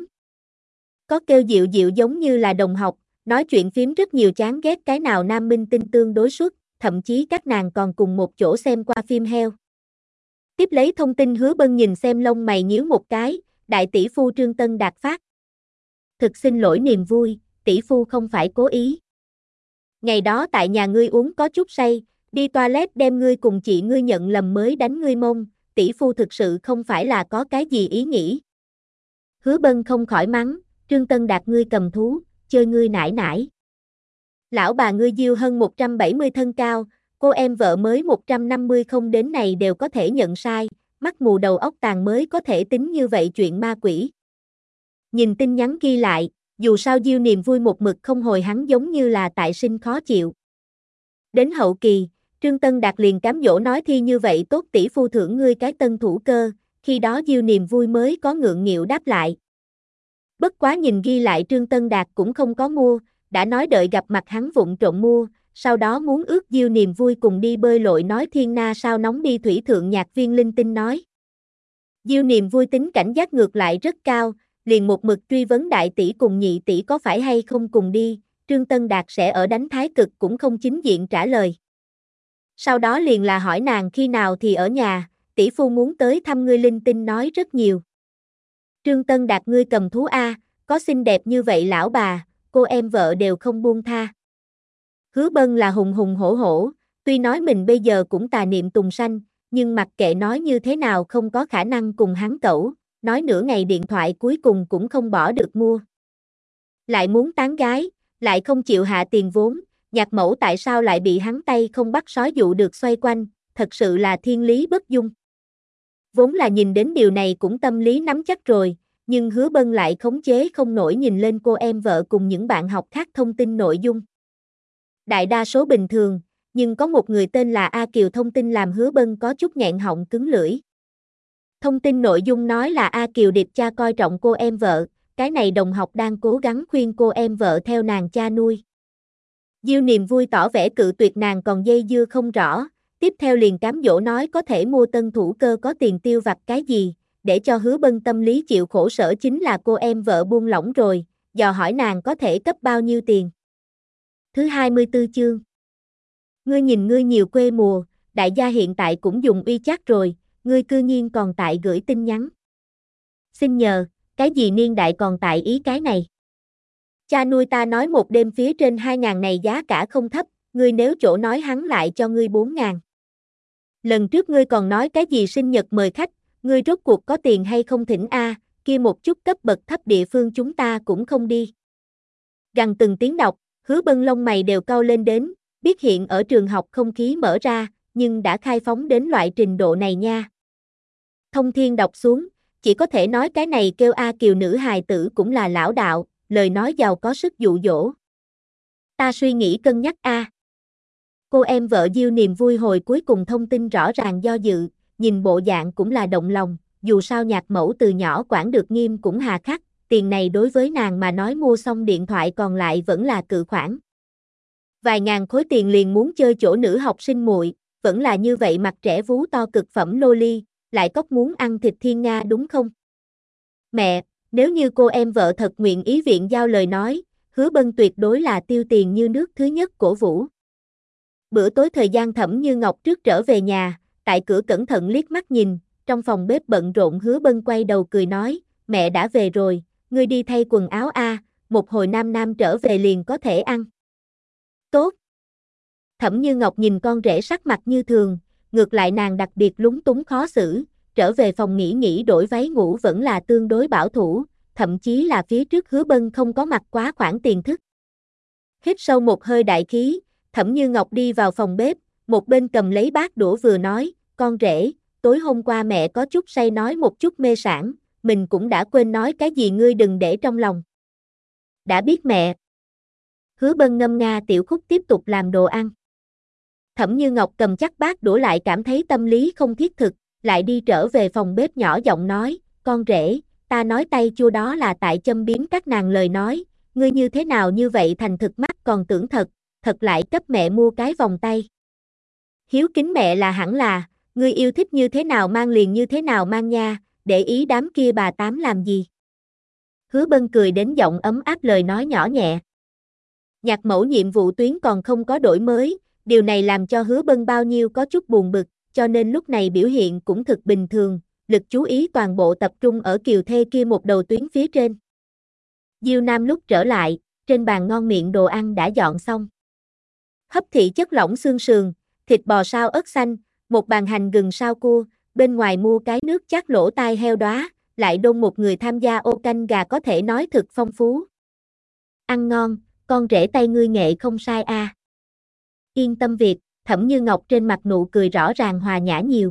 Speaker 1: Có kêu Diệu giống như là đồng học, nói chuyện phím rất nhiều chán ghét cái nào nam minh tinh tương đối suốt, thậm chí các nàng còn cùng một chỗ xem qua phim heo. Tiếp lấy thông tin Hứa Bân nhìn xem lông mày nhíu một cái, đại tỷ phu Trương Tân Đạt phát. Thực xin lỗi Niềm Vui, tỷ phu không phải cố ý. Ngày đó tại nhà ngươi uống có chút say, đi toilet đem ngươi cùng chị ngươi nhận lầm mới đánh ngươi mông, tỷ phu thực sự không phải là có cái gì ý nghĩ. Hứa Bân không khỏi mắng, Trương Tân Đạt ngươi cầm thú, chơi ngươi nải nải. Lão bà ngươi Diêu Hân 170 thân cao, cô em vợ mới 150 không đến này đều có thể nhận sai, mắt mù đầu óc tàn mới có thể tính như vậy chuyện ma quỷ. Nhìn tin nhắn ghi lại, dù sao Diêu Niềm Vui một mực không hồi hắn giống như là tại sinh khó chịu. Đến hậu kỳ, Trương Tân Đạt liền cám dỗ nói thi như vậy tốt tỷ phu thưởng ngươi cái tân thủ cơ, khi đó Diêu Niềm Vui mới có ngượng nghịu đáp lại. Bất quá nhìn ghi lại Trương Tân Đạt cũng không có mua, đã nói đợi gặp mặt hắn vụng trộm mua, sau đó muốn ước Diêu Niềm Vui cùng đi bơi lội nói thiên na sao nóng đi thủy thượng nhạc viên linh tinh nói. Diêu Niềm Vui tính cảnh giác ngược lại rất cao, liền một mực truy vấn đại tỷ cùng nhị tỷ có phải hay không cùng đi, Trương Tân Đạt sẽ ở đánh thái cực cũng không chính diện trả lời. Sau đó liền là hỏi nàng khi nào thì ở nhà, tỷ phu muốn tới thăm ngươi linh tinh nói rất nhiều. Trương Tân Đạt ngươi cầm thú A, có xinh đẹp như vậy lão bà, cô em vợ đều không buông tha. Hứa Bân là hùng hùng hổ hổ, tuy nói mình bây giờ cũng tà niệm tùng sanh, nhưng mặc kệ nói như thế nào không có khả năng cùng hắn cẩu, nói nửa ngày điện thoại cuối cùng cũng không bỏ được mua. Lại muốn tán gái, lại không chịu hạ tiền vốn, nhạc mẫu tại sao lại bị hắn tay không bắt sói dụ được xoay quanh, thật sự là thiên lý bất dung. Vốn là nhìn đến điều này cũng tâm lý nắm chắc rồi, nhưng Hứa Bân lại khống chế không nổi nhìn lên cô em vợ cùng những bạn học khác thông tin nội dung. Đại đa số bình thường, nhưng có một người tên là A Kiều thông tin làm Hứa Bân có chút nghẹn họng cứng lưỡi. Thông tin nội dung nói là A Kiều điệp cha coi trọng cô em vợ, cái này đồng học đang cố gắng khuyên cô em vợ theo nàng cha nuôi. Diêu Niềm Vui tỏ vẻ cự tuyệt nàng còn dây dưa không rõ, tiếp theo liền cám dỗ nói có thể mua tân thủ cơ có tiền tiêu vặt cái gì, để cho Hứa Bân tâm lý chịu khổ sở chính là cô em vợ buông lỏng rồi, dò hỏi nàng có thể cấp bao nhiêu tiền. Thứ 24 chương. Ngươi nhìn ngươi nhiều quê mùa, đại gia hiện tại cũng dùng WeChat rồi, ngươi cư nhiên còn tại gửi tin nhắn. Xin nhờ, cái gì niên đại còn tại ý cái này? Cha nuôi ta nói một đêm phía trên 2.000 này giá cả không thấp, ngươi nếu chỗ nói hắn lại cho ngươi 4.000. Lần trước ngươi còn nói cái gì sinh nhật mời khách, ngươi rốt cuộc có tiền hay không thỉnh a, kia một chút cấp bậc thấp địa phương chúng ta cũng không đi. Gằn từng tiếng đọc, Hứa Bân lông mày đều cau lên đến, biết hiện ở trường học không khí mở ra, nhưng đã khai phóng đến loại trình độ này nha. Thông thiên đọc xuống, chỉ có thể nói cái này kêu A Kiều nữ hài tử cũng là lão đạo, lời nói giàu có sức dụ dỗ. Ta suy nghĩ cân nhắc a. Cô em vợ Diêu Niềm Vui hồi cuối cùng thông tin rõ ràng do dự, nhìn bộ dạng cũng là động lòng, dù sao nhạc mẫu từ nhỏ quản được nghiêm cũng hà khắc, tiền này đối với nàng mà nói mua xong điện thoại còn lại vẫn là cự khoản. Vài ngàn khối tiền liền muốn chơi chỗ nữ học sinh muội, vẫn là như vậy mặt trẻ vú to cực phẩm loli, lại cóc muốn ăn thịt thiên nga đúng không? Mẹ, nếu như cô em vợ thật nguyện ý viện giao lời nói, Hứa Bân tuyệt đối là tiêu tiền như nước thứ nhất cổ vũ. Bữa tối thời gian Thẩm Như Ngọc trước trở về nhà, tại cửa cẩn thận liếc mắt nhìn, trong phòng bếp bận rộn Hứa Bân quay đầu cười nói, mẹ đã về rồi, ngươi đi thay quần áo a, một hồi nam nam trở về liền có thể ăn. Tốt. Thẩm Như Ngọc nhìn con rể sắc mặt như thường, ngược lại nàng đặc biệt lúng túng khó xử, trở về phòng nghỉ đổi váy ngủ vẫn là tương đối bảo thủ, thậm chí là phía trước Hứa Bân không có mặc quá khoản tiền thức. Hít sâu một hơi đại khí, Thẩm Như Ngọc đi vào phòng bếp, một bên cầm lấy bát đũa vừa nói, con rể, tối hôm qua mẹ có chút say nói một chút mê sảng, mình cũng đã quên nói cái gì ngươi đừng để trong lòng. Đã biết mẹ. Hứa Bân ngâm nga tiểu khúc tiếp tục làm đồ ăn. Thẩm Như Ngọc cầm chắc bát đũa lại cảm thấy tâm lý không thiết thực, lại đi trở về phòng bếp nhỏ giọng nói, con rể, ta nói tay chua đó là tại châm biếm các nàng lời nói, ngươi như thế nào như vậy thành thực mắt còn tưởng thật, thật lại cấp mẹ mua cái vòng tay. Hiếu kính mẹ là hẳn là, ngươi yêu thích như thế nào mang liền như thế nào mang nha, để ý đám kia bà tám làm gì. Hứa Bân cười đến giọng ấm áp lời nói nhỏ nhẹ. Nhạc mẫu nhiệm vụ tuyến còn không có đổi mới, điều này làm cho Hứa Bân bao nhiêu có chút buồn bực, cho nên lúc này biểu hiện cũng thực bình thường, lực chú ý toàn bộ tập trung ở Kiều Thê kia một đầu tuyến phía trên. Diêu Nam lúc trở lại, trên bàn ngon miệng đồ ăn đã dọn xong. Hấp thị chất lỏng xương sườn, thịt bò sao ớt xanh, một bàn hành gừng sao cua, bên ngoài mua cái nước chắc lỗ tai heo đóa, lại đôn một người tham gia ô canh gà có thể nói thực phong phú. Ăn ngon, con rể tay ngươi nghệ không sai a. Yên tâm việc, Thẩm Như Ngọc trên mặt nụ cười rõ ràng hòa nhã nhiều.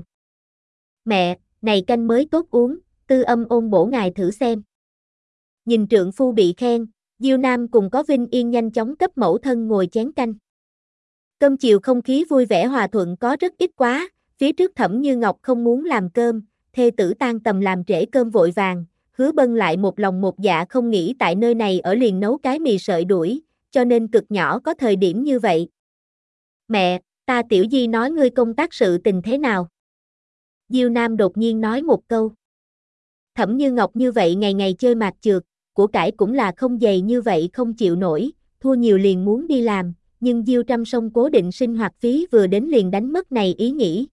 Speaker 1: Mẹ, này canh mới tốt uống, Tư Âm ôn bổ ngài thử xem. Nhìn trượng phu bị khen, Diêu Nam cùng có Vinh Yên nhanh chóng cấp mẫu thân ngồi chén canh. Cơm chiều không khí vui vẻ hòa thuận có rất ít quá, phía trước Thẩm Như Ngọc không muốn làm cơm, thê tử tan tầm làm trễ cơm vội vàng, Hứa Bân lại một lòng một dạ không nghĩ tại nơi này ở liền nấu cái mì sợi đuổi, cho nên cực nhỏ có thời điểm như vậy. Mẹ, ta Tiểu Di nói ngươi công tác sự tình thế nào? Diêu Nam đột nhiên nói một câu. Thẩm Như Ngọc như vậy ngày ngày chơi mạt chược, của cải cũng là không dày như vậy không chịu nổi, thua nhiều liền muốn đi làm, nhưng Diêu Trăm Sông cố định sinh hoạt phí vừa đến liền đánh mất này ý nghĩ.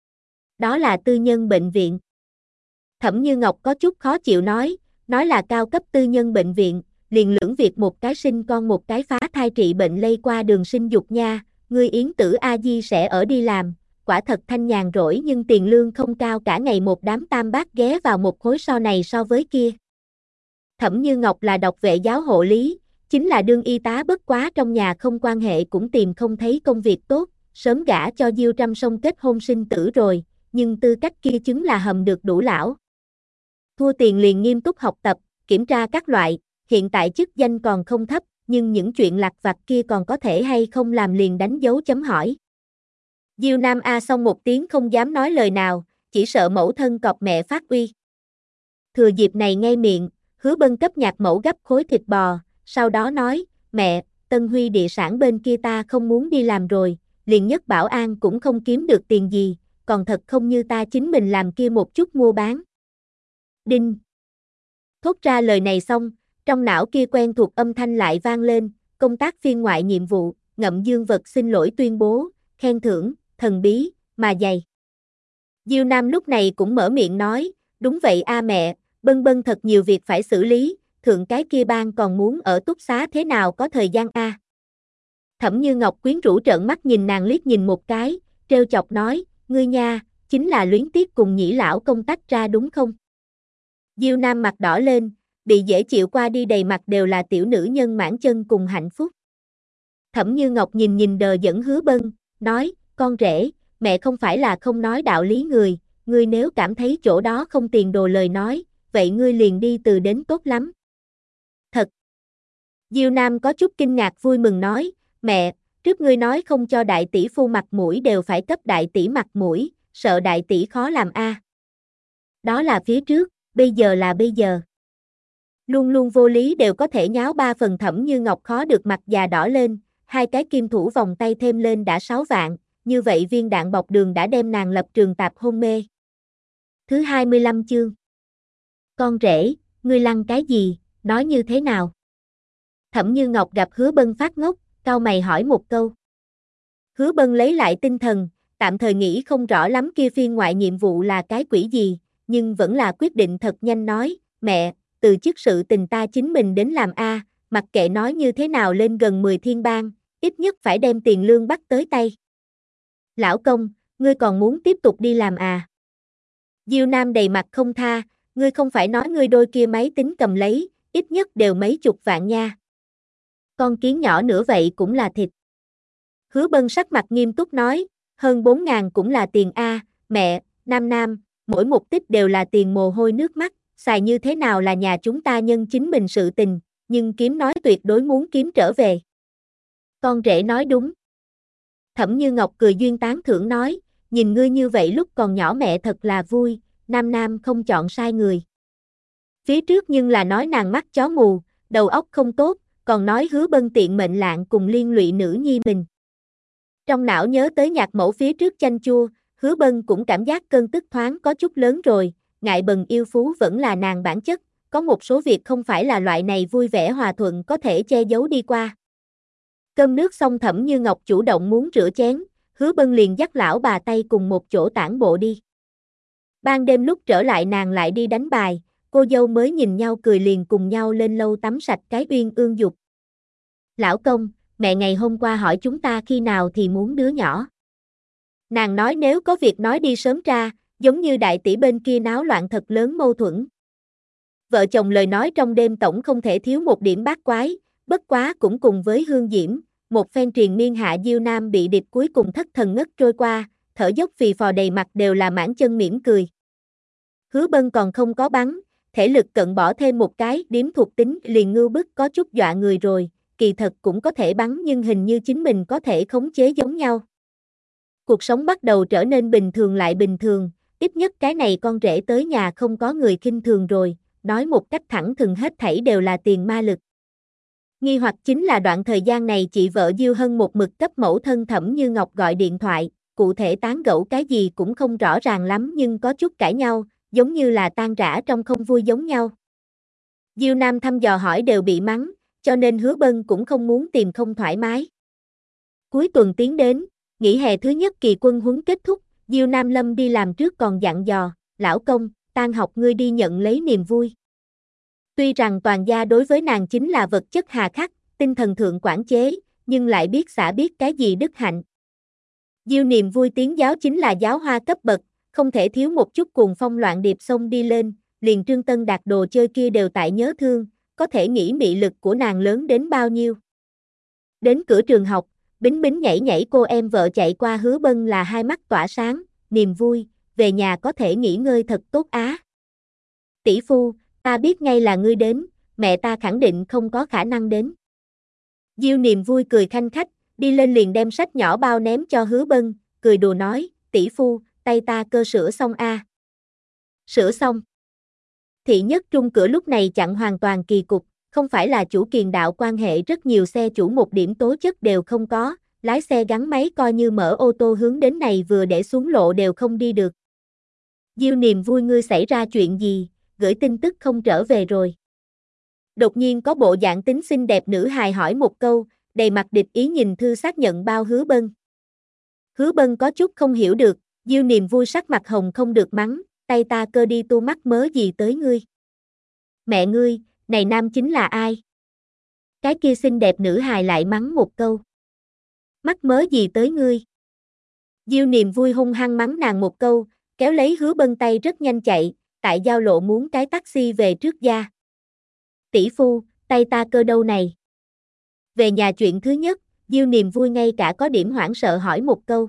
Speaker 1: Đó là tư nhân bệnh viện. Thẩm Như Ngọc có chút khó chịu nói là cao cấp tư nhân bệnh viện, liền lưỡng việc một cái sinh con một cái phá thai trị bệnh lây qua đường sinh dục nha, ngươi Yến Tử A Di sẽ ở đi làm, quả thật thanh nhàn rỗi nhưng tiền lương không cao cả ngày một đám tam bác ghé vào một khối so này so với kia. Thẩm Như Ngọc là độc vệ giáo hộ lý, chính là đương y tá bất quá trong nhà không quan hệ cũng tìm không thấy công việc tốt, sớm gả cho Diêu Trăm Sông kết hôn sinh tử rồi, nhưng tư cách kia chứng là hầm được đủ lão. Thua tiền liền nghiêm túc học tập, kiểm tra các loại, hiện tại chức danh còn không thấp, nhưng những chuyện lặt vặt kia còn có thể hay không làm liền đánh dấu chấm hỏi. Diêu Nam A xong một tiếng không dám nói lời nào, chỉ sợ mẫu thân cọp mẹ phát uy. Thừa dịp này ngay miệng, Hứa Bân cấp nhạc mẫu gấp khối thịt bò, sau đó nói, mẹ, Tân Huy địa sản bên kia ta không muốn đi làm rồi, liền nhất bảo an cũng không kiếm được tiền gì, còn thật không như ta chính mình làm kia một chút mua bán. Đinh. Thốt ra lời này xong, trong não kia quen thuộc âm thanh lại vang lên, công tác phiên ngoại nhiệm vụ, Ngậm Dương Vật xin lỗi tuyên bố, khen thưởng, thần bí, mà dày. Diêu Nam lúc này cũng mở miệng nói, đúng vậy a mẹ, Bân Bân thật nhiều việc phải xử lý, thượng cái kia ban còn muốn ở túc xá thế nào có thời gian a. Thẩm Như Ngọc quyến rũ trợn mắt nhìn nàng liếc nhìn một cái, trêu chọc nói, ngươi nha, chính là luyến tiếc cùng Nhĩ lão công tách ra đúng không? Diêu Nam mặt đỏ lên, bị dễ chịu qua đi đầy mặt đều là tiểu nữ nhân mãn chân cùng hạnh phúc. Thẩm Như Ngọc nhìn đờ dẫn Hứa Bân, nói, con rể, mẹ không phải là không nói đạo lý người, ngươi nếu cảm thấy chỗ đó không tiền đồ lời nói, vậy ngươi liền đi từ đến tốt lắm. Thật. Diêu Nam có chút kinh ngạc vui mừng nói, mẹ, trước ngươi nói không cho đại tỷ phu mặt mũi đều phải cấp đại tỷ mặt mũi, sợ đại tỷ khó làm a. Đó là phía trước, bây giờ là bây giờ. Luôn luôn vô lý đều có thể nháo ba phần. Thẩm Như Ngọc khó được mặt già đỏ lên, hai cái kim thủ vòng tay thêm lên đã 6 vạn, như vậy viên đạn bọc đường đã đem nàng lập trường tạp hôn mê. Thứ 25 chương. Con rể, ngươi lăng cái gì, nói như thế nào? Thẩm Như Ngọc gặp Hứa Bân phát ngốc, cau mày hỏi một câu. Hứa Bân lấy lại tinh thần, tạm thời nghĩ không rõ lắm kia phiên ngoại nhiệm vụ là cái quỷ gì, nhưng vẫn là quyết định thật nhanh nói, mẹ, từ chức sự tình ta chính mình đến làm a, mặc kệ nói như thế nào lên gần 10 thiên bang, ít nhất phải đem tiền lương bắt tới tay. Lão công, ngươi còn muốn tiếp tục đi làm à? Diêu Nam đầy mặt không tha, ngươi không phải nói ngươi đôi kia máy tính cầm lấy, ít nhất đều mấy chục vạn nha. Con kiến nhỏ nữa vậy cũng là thịt. Hứa Bân sắc mặt nghiêm túc nói, hơn 4.000 cũng là tiền a, mẹ, Nam, mỗi một tích đều là tiền mồ hôi nước mắt, xài như thế nào là nhà chúng ta nhân chính mình sự tình, nhưng kiếm nói tuyệt đối muốn kiếm trở về. Con rể nói đúng. Thẩm Như Ngọc cười duyên tán thưởng nói, nhìn ngươi như vậy lúc còn nhỏ mẹ thật là vui, Nam không chọn sai người. Phía trước nhưng là nói nàng mắt chó mù, đầu óc không tốt, còn nói Hứa Bân tiện mệnh lạng cùng liên lụy nữ nhi mình. Trong não nhớ tới nhạc mẫu phía trước chanh chua, Hứa Bân cũng cảm giác cơn tức thoáng có chút lớn rồi, ngại bần yêu phú vẫn là nàng bản chất, có một số việc không phải là loại này vui vẻ hòa thuận có thể che giấu đi qua. Cơm nước xong Thẩm Như Ngọc chủ động muốn rửa chén, Hứa Bân liền dắt lão bà tay cùng một chỗ tản bộ đi. Ban đêm lúc trở lại nàng lại đi đánh bài, cô dâu mới nhìn nhau cười liền cùng nhau lên lâu tắm sạch cái uyên ương dục. Lão công, mẹ ngày hôm qua hỏi chúng ta khi nào thì muốn đứa nhỏ. Nàng nói nếu có việc nói đi sớm ra, Giống như đại tỷ bên kia náo loạn thật lớn mâu thuẫn. Vợ chồng lời nói trong đêm tổng không thể thiếu một điểm bát quái, bất quá cũng cùng với Hương Diễm, một phen triền miên hạ Diêu Nam bị điệp cuối cùng thất thần ngất trôi qua, thở dốc phì phò đầy mặt đều là mãn chân mỉm cười. Hứa Bân còn không có bắn, thể lực cận bỏ thêm một cái điếm thuộc tính liền ngưu bức có chút dọa người rồi, kỳ thật cũng có thể bắn nhưng hình như chính mình có thể khống chế giống nhau. Cuộc sống bắt đầu trở nên bình thường lại bình thường, ít nhất cái này con rể tới nhà không có người khinh thường rồi, nói một cách thẳng thừng hết thảy đều là tiền ma lực. Nghi hoặc chính là đoạn thời gian này chị vợ Diêu Hân một mực cấp mẫu thân Thẩm Như Ngọc gọi điện thoại, cụ thể tán gẫu cái gì cũng không rõ ràng lắm nhưng có chút cãi nhau, giống như là tan rã trong không vui giống nhau. Diêu Nam thăm dò hỏi đều bị mắng, cho nên Hứa Bân cũng không muốn tìm không thoải mái. Cuối tuần tiến đến, nghỉ hè thứ nhất kỳ quân huấn kết thúc, Diêu Nam Lâm đi làm trước còn dặn dò, lão công, tan học ngươi đi nhận lấy niềm vui. Tuy rằng toàn gia đối với nàng chính là vật chất hà khắc, tinh thần thượng quản chế, nhưng lại biết xả biết cái gì đức hạnh. Diêu niềm vui tiếng giáo chính là giáo hoa cấp bậc, không thể thiếu một chút cuồng phong loạn điệp xông đi lên, liền Trương Tân Đạt đồ chơi kia đều tại nhớ thương, có thể nghĩ mị lực của nàng lớn đến bao nhiêu. Đến cửa trường học, Bính Bính nhảy nhảy cô em vợ chạy qua Hứa Bân là hai mắt tỏa sáng, niềm vui, về nhà có thể nghỉ ngơi thật tốt á. Tỷ phu, ta biết ngay là ngươi đến, mẹ ta khẳng định không có khả năng đến. Diêu niềm vui cười khanh khách, đi lên liền đem sách nhỏ bao ném cho Hứa Bân, cười đùa nói, tỷ phu, tay ta cơ sửa xong a. Sửa xong. Thị nhất trung cửa lúc này chặn hoàn toàn kỳ cục, không phải là chủ kiền đạo quan hệ rất nhiều xe chủ một điểm tố chất đều không có, lái xe gắn máy coi như mở ô tô hướng đến này vừa để xuống lộ đều không đi được. Diêu niềm vui ngươi xảy ra chuyện gì, gửi tin tức không trở về rồi. Đột nhiên có bộ dạng tính xinh đẹp nữ hài hỏi một câu, đầy mặt địch ý nhìn thư xác nhận bao Hứa Bân. Hứa Bân có chút không hiểu được, Diêu niềm vui sắc mặt hồng không được mắng, tay ta cơ đi tu mắc mớ gì tới ngươi. Mẹ ngươi, này nam chính là ai? Cái kia xinh đẹp nữ hài lại mắng một câu. Mắc mớ gì tới ngươi? Diêu niềm vui hung hăng mắng nàng một câu, kéo lấy Hứa Bân tay rất nhanh chạy, tại giao lộ muốn cái taxi về trước gia. Tỷ phu, tay ta cơ đâu này? Về nhà chuyện thứ nhất, Diêu niềm vui ngay cả có điểm hoảng sợ hỏi một câu.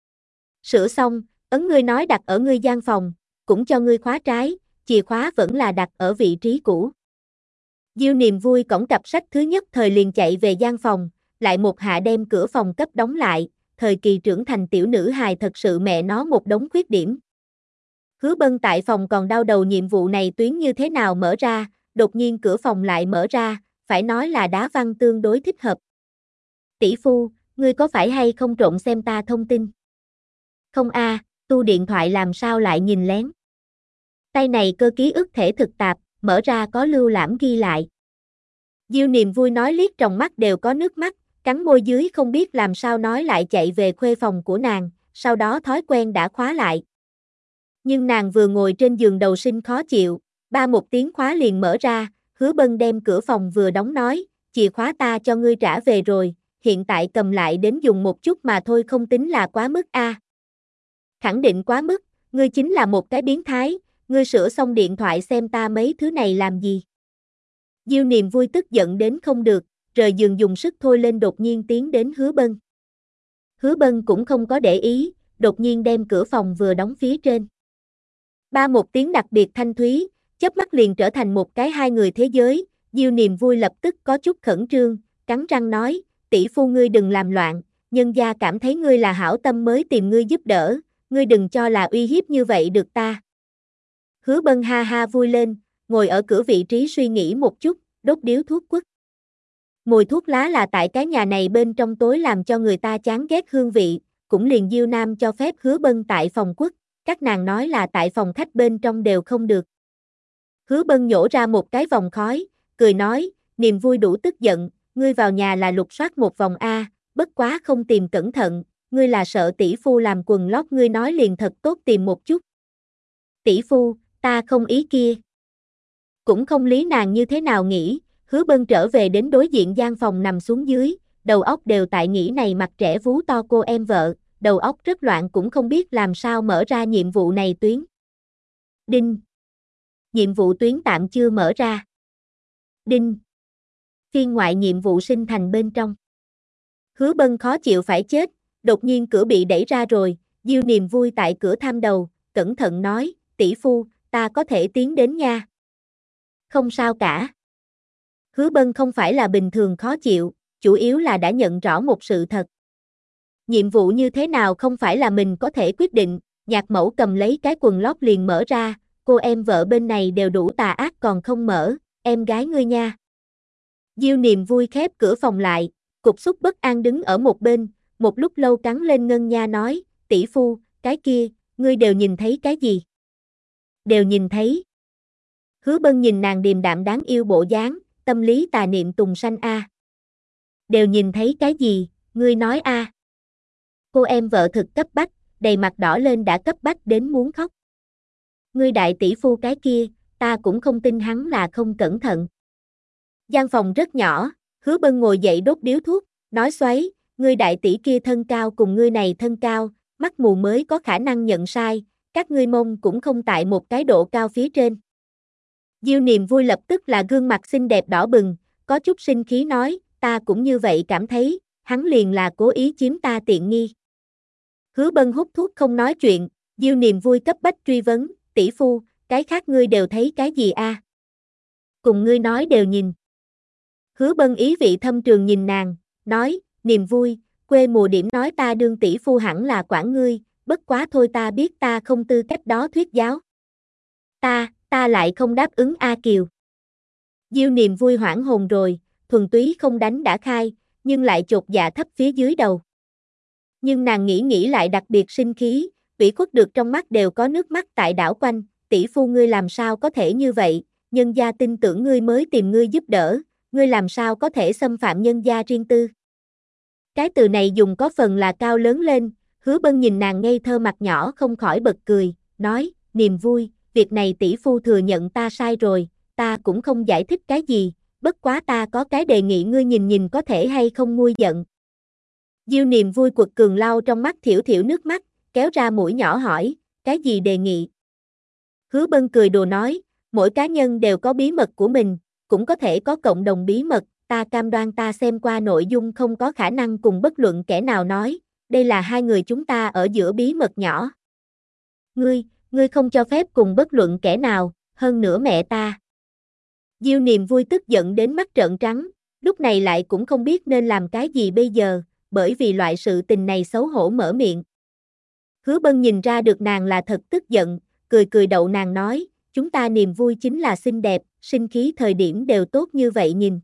Speaker 1: Sửa xong, ấn ngươi nói đặt ở ngươi gian phòng, cũng cho ngươi khóa trái, chìa khóa vẫn là đặt ở vị trí cũ. Diêu niềm vui cõng cặp sách thứ nhất thời liền chạy về gian phòng, lại một hạ đem cửa phòng cấp đóng lại, thời kỳ trưởng thành tiểu nữ hài thật sự mẹ nó một đống khuyết điểm. Hứa Bân tại phòng còn đau đầu nhiệm vụ này tuyến như thế nào mở ra, đột nhiên cửa phòng lại mở ra, phải nói là đá văng tương đối thích hợp. Tỷ phu, ngươi có phải hay không trộn xem ta thông tin? Không a, tu điện thoại làm sao lại nhìn lén. Tay này cơ ký ức thể thực tạp, mở ra có lưu lãm ghi lại. Diêu niềm vui nói liếc trong mắt đều có nước mắt, cắn môi dưới không biết làm sao nói lại chạy về khuê phòng của nàng, sau đó thói quen đã khóa lại. Nhưng nàng vừa ngồi trên giường đầu sinh khó chịu, ba một tiếng khóa liền mở ra, Hứa Bân đem cửa phòng vừa đóng nói, chìa khóa ta cho ngươi trả về rồi, hiện tại cầm lại đến dùng một chút mà thôi không tính là quá mức a. Khẳng định quá mức, ngươi chính là một cái biến thái, ngươi sửa xong điện thoại xem ta mấy thứ này làm gì. Diêu niềm vui tức giận đến không được, rời giường dùng sức thôi lên đột nhiên tiến đến Hứa Bân. Hứa Bân cũng không có để ý, đột nhiên đem cửa phòng vừa đóng phía trên. Ba một tiếng đặc biệt thanh thúy, chớp mắt liền trở thành một cái hai người thế giới, Diêu niềm vui lập tức có chút khẩn trương, cắn răng nói, tỷ phu ngươi đừng làm loạn, nhân gia cảm thấy ngươi là hảo tâm mới tìm ngươi giúp đỡ, ngươi đừng cho là uy hiếp như vậy được ta. Hứa Bân ha ha vui lên, ngồi ở cửa vị trí suy nghĩ một chút, đốt điếu thuốc quất. Mùi thuốc lá là tại cái nhà này bên trong tối làm cho người ta chán ghét hương vị, cũng liền Diêu Nam cho phép Hứa Bân tại phòng quất, các nàng nói là tại phòng khách bên trong đều không được. Hứa Bân nhổ ra một cái vòng khói, cười nói, niềm vui đủ tức giận, ngươi vào nhà là lục soát một vòng A, bất quá không tìm cẩn thận, ngươi là sợ tỷ phu làm quần lót ngươi nói liền thật tốt tìm một chút. Tỷ phu, ta không ý kia. Cũng không lý nàng như thế nào nghĩ, Hứa Bân trở về đến đối diện gian phòng nằm xuống dưới, đầu óc đều tại nghĩ này mặt trẻ vú to cô em vợ, đầu óc rất loạn cũng không biết làm sao mở ra nhiệm vụ này tuyến. Đinh. Nhiệm vụ tuyến tạm chưa mở ra. Đinh. Phiên ngoại nhiệm vụ sinh thành bên trong. Hứa Bân khó chịu phải chết, đột nhiên cửa bị đẩy ra rồi, Diêu Niềm Vui tại cửa tham đầu, cẩn thận nói, tỷ phu, ta có thể tiến đến nha. Không sao cả. Hứa Bân không phải là bình thường khó chịu, chủ yếu là đã nhận rõ một sự thật. Nhiệm vụ như thế nào không phải là mình có thể quyết định, Nhạc Mẫu cầm lấy cái quần lót liền mở ra, cô em vợ bên này đều đủ tà ác còn không mở, em gái ngươi nha. Diêu Niềm Vui khép cửa phòng lại, cục xúc bất an đứng ở một bên, một lúc lâu cắn lên ngân nha nói, tỷ phu, cái kia, ngươi đều nhìn thấy cái gì? Đều nhìn thấy. Hứa Bân nhìn nàng điềm đạm đáng yêu bộ dáng, tâm lý tà niệm tùng sanh a. Đều nhìn thấy cái gì, ngươi nói a. Cô em vợ thực cấp bách, đầy mặt đỏ lên đã cấp bách đến muốn khóc. Ngươi đại tỷ phu cái kia, ta cũng không tin hắn là không cẩn thận. Gian phòng rất nhỏ, Hứa Bân ngồi dậy đốt điếu thuốc, nói xoáy, ngươi đại tỷ kia thân cao cùng ngươi này thân cao, mắt mù mới có khả năng nhận sai, các ngươi mông cũng không tại một cái độ cao phía trên. Diêu Niềm Vui lập tức là gương mặt xinh đẹp đỏ bừng, có chút sinh khí nói, ta cũng như vậy cảm thấy, hắn liền là cố ý chiếm ta tiện nghi. Hứa Bân hút thuốc không nói chuyện, Diêu Niềm Vui cấp bách truy vấn, tỷ phu, cái khác ngươi đều thấy cái gì a? Cùng ngươi nói đều nhìn. Hứa Bân ý vị thâm trường nhìn nàng, nói, Niềm Vui, quê mùa điểm nói ta đương tỷ phu hẳn là quản ngươi, bất quá thôi ta biết ta không tư cách đó thuyết giáo. Ta lại không đáp ứng A Kiều. Diêu Niềm Vui hoảng hồn rồi, thuần túy không đánh đã khai, nhưng lại chột dạ thấp phía dưới đầu. Nhưng nàng nghĩ lại đặc biệt sinh khí, ủy khuất được trong mắt đều có nước mắt tại đảo quanh, tỷ phu ngươi làm sao có thể như vậy, nhân gia tin tưởng ngươi mới tìm ngươi giúp đỡ, ngươi làm sao có thể xâm phạm nhân gia riêng tư. Cái từ này dùng có phần là cao lớn lên, Hứa Bân nhìn nàng ngây thơ mặt nhỏ không khỏi bật cười, nói, Niềm Vui, việc này tỷ phu thừa nhận ta sai rồi, ta cũng không giải thích cái gì, bất quá ta có cái đề nghị ngươi nhìn nhìn có thể hay không nguôi giận. Diêu Niềm Vui quật cường lau trong mắt thiểu thiểu nước mắt, kéo ra mũi nhỏ hỏi, cái gì đề nghị? Hứa Bân cười đùa nói, mỗi cá nhân đều có bí mật của mình, cũng có thể có cộng đồng bí mật, ta cam đoan ta xem qua nội dung không có khả năng cùng bất luận kẻ nào nói, đây là hai người chúng ta ở giữa bí mật nhỏ. Ngươi không cho phép cùng bất luận kẻ nào, hơn nữa mẹ ta. Diêu Niềm Vui tức giận đến mắt trợn trắng, lúc này lại cũng không biết nên làm cái gì bây giờ, bởi vì loại sự tình này xấu hổ mở miệng. Hứa Bân nhìn ra được nàng là thật tức giận, cười cười đậu nàng nói, chúng ta Niềm Vui chính là xinh đẹp, sinh khí thời điểm đều tốt như vậy nhìn.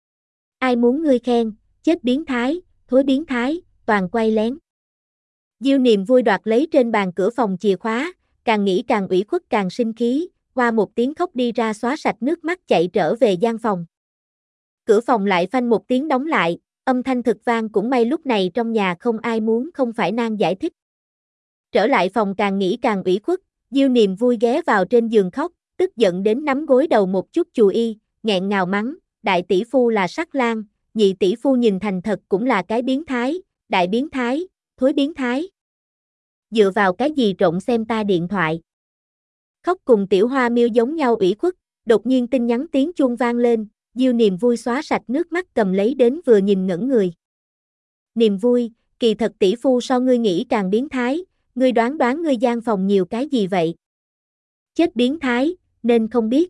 Speaker 1: Ai muốn ngươi khen, chết biến thái, thối biến thái, toàn quay lén. Diêu Niềm Vui đoạt lấy trên bàn cửa phòng chìa khóa, càng nghĩ càng ủy khuất càng sinh khí, qua một tiếng khóc đi ra xóa sạch nước mắt chạy trở về gian phòng. Cửa phòng lại phanh một tiếng đóng lại, âm thanh thực vang cũng may lúc này trong nhà không ai muốn không phải nàng giải thích. Trở lại phòng càng nghĩ càng ủy khuất, Diêu Niềm Vui ghé vào trên giường khóc, tức giận đến nắm gối đầu một chút chù y, nghẹn ngào mắng, đại tỷ phu là sắc lang, nhị tỷ phu nhìn thành thật cũng là cái biến thái, đại biến thái, thối biến thái. Dựa vào cái gì trộn xem ta điện thoại. Khóc cùng Tiểu Hoa Miêu giống nhau ủy khuất, đột nhiên tin nhắn tiếng chuông vang lên, Diêu Niềm Vui xóa sạch nước mắt cầm lấy đến vừa nhìn ngẩn người. Niềm Vui, kỳ thật tỷ phu so ngươi nghĩ càng biến thái, ngươi đoán ngươi gian phòng nhiều cái gì vậy? Chết biến thái, nên không biết.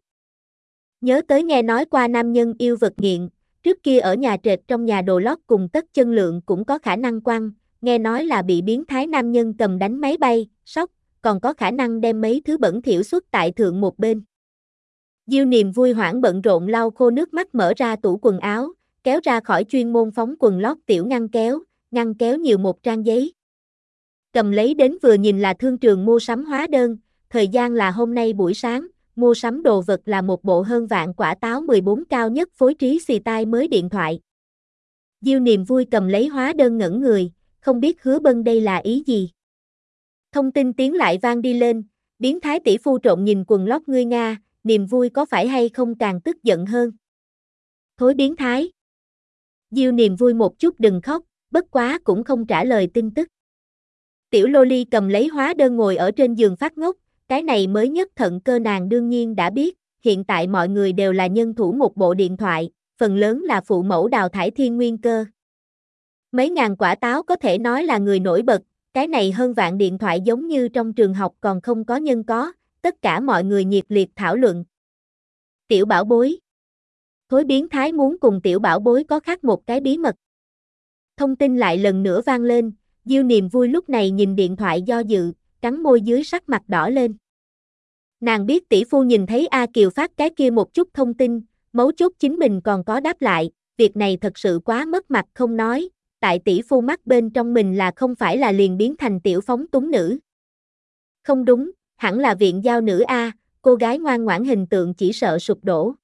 Speaker 1: Nhớ tới nghe nói qua nam nhân yêu vật nghiện, trước kia ở nhà trệt trong nhà đồ lót cùng Tất Chân Lượng cũng có khả năng quăng, nghe nói là bị biến thái nam nhân cầm đánh máy bay, sốc, còn có khả năng đem mấy thứ bẩn thỉu xuất tại thượng một bên. Diêu Niềm Vui hoảng bận rộn lau khô nước mắt mở ra tủ quần áo, kéo ra khỏi chuyên môn phóng quần lót tiểu ngăn kéo nhiều một trang giấy. Cầm lấy đến vừa nhìn là thương trường mua sắm hóa đơn, thời gian là hôm nay buổi sáng, mua sắm đồ vật là một bộ hơn vạn quả táo 14 cao nhất phối trí xì tai mới điện thoại. Diêu Niềm Vui cầm lấy hóa đơn ngẩn người, không biết Hứa Bân đây là ý gì. Thông tin tiếng lại vang đi lên, biến thái tỷ phu trộn nhìn quần lót ngươi Nga, Niềm Vui có phải hay không càng tức giận hơn. Thối biến thái. Diêu Niềm Vui một chút đừng khóc, bất quá cũng không trả lời tin tức. Tiểu Loli cầm lấy hóa đơn ngồi ở trên giường phát ngốc, cái này mới nhất thận cơ nàng đương nhiên đã biết, hiện tại mọi người đều là nhân thủ một bộ điện thoại, phần lớn là phụ mẫu đào thải thiên nguyên cơ. Mấy ngàn quả táo có thể nói là người nổi bật, cái này hơn vạn điện thoại giống như trong trường học còn không có nhân có, tất cả mọi người nhiệt liệt thảo luận. Tiểu bảo bối. Thối biến thái muốn cùng tiểu bảo bối có khác một cái bí mật. Thông tin lại lần nữa vang lên, Diêu Niềm Vui lúc này nhìn điện thoại do dự, cắn môi dưới sắc mặt đỏ lên. Nàng biết tỷ phu nhìn thấy A Kiều phát cái kia một chút thông tin, mấu chốt chính mình còn có đáp lại, việc này thật sự quá mất mặt không nói, tại tỷ phu mắt bên trong mình là không phải là liền biến thành tiểu phóng túng nữ. Không đúng, hẳn là viện giao nữ A, cô gái ngoan ngoãn hình tượng chỉ sợ sụp đổ.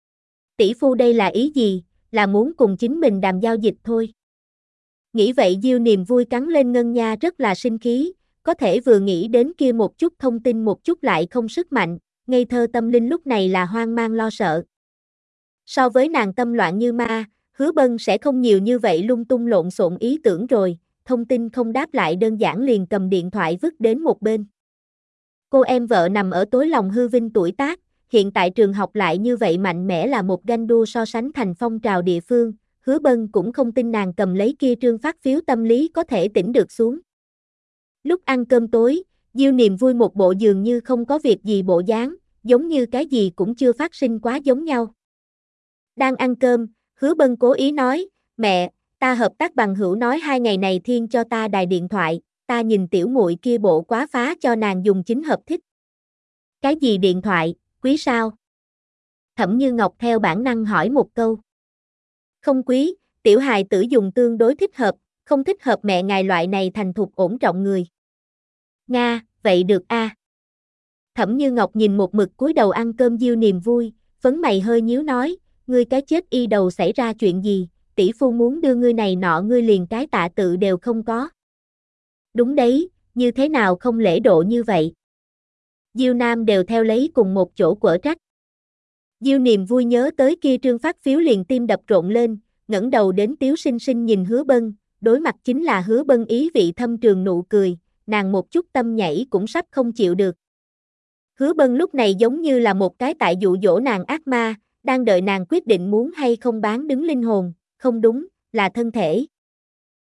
Speaker 1: Tỷ phu đây là ý gì, là muốn cùng chính mình đàm giao dịch thôi. Nghĩ vậy Diêu Niềm Vui cắn lên ngân nha rất là sinh khí, có thể vừa nghĩ đến kia một chút thông tin một chút lại không sức mạnh, ngây thơ tâm linh lúc này là hoang mang lo sợ. So với nàng tâm loạn như ma, Hứa Bân sẽ không nhiều như vậy lung tung lộn xộn ý tưởng rồi, thông tin không đáp lại đơn giản liền cầm điện thoại vứt đến một bên. Cô em vợ nằm ở tối lòng hư vinh tuổi tác, hiện tại trường học lại như vậy mạnh mẽ là một ganh đua so sánh thành phong trào địa phương, Hứa Bân cũng không tin nàng cầm lấy kia trương phát phiếu tâm lý có thể tỉnh được xuống. Lúc ăn cơm tối, Diêu Niềm Vui một bộ dường như không có việc gì bộ dáng, giống như cái gì cũng chưa phát sinh quá giống nhau. Đang ăn cơm, Hứa Bân cố ý nói, mẹ, ta hợp tác bằng hữu nói 2 ngày này Thiên cho ta đài điện thoại, ta nhìn tiểu muội kia bộ quá phá cho nàng dùng chính hợp thích. Cái gì điện thoại, quý sao? Thẩm Như Ngọc theo bản năng hỏi một câu. Không quý, tiểu hài tử dùng tương đối thích hợp, không thích hợp mẹ ngài loại này thành thục ổn trọng người. Nga, vậy được a. Thẩm Như Ngọc nhìn một mực cúi đầu ăn cơm Diêu Niềm Vui, phấn mày hơi nhíu nói, ngươi cái chết y đầu xảy ra chuyện gì, tỷ phu muốn đưa ngươi này nọ ngươi liền cái tạ tự đều không có. Đúng đấy, như thế nào không lễ độ như vậy. Diêu Nam đều theo lấy cùng một chỗ quở trách. Diêu Niềm Vui nhớ tới kia trương phát phiếu liền tim đập rộn lên, ngẩng đầu đến Tiếu Sinh Sinh nhìn Hứa Bân, đối mặt chính là Hứa Bân ý vị thâm trường nụ cười, nàng một chút tâm nhảy cũng sắp không chịu được. Hứa Bân lúc này giống như là một cái tại dụ dỗ nàng ác ma, đang đợi nàng quyết định muốn hay không bán đứng linh hồn, không đúng, là thân thể.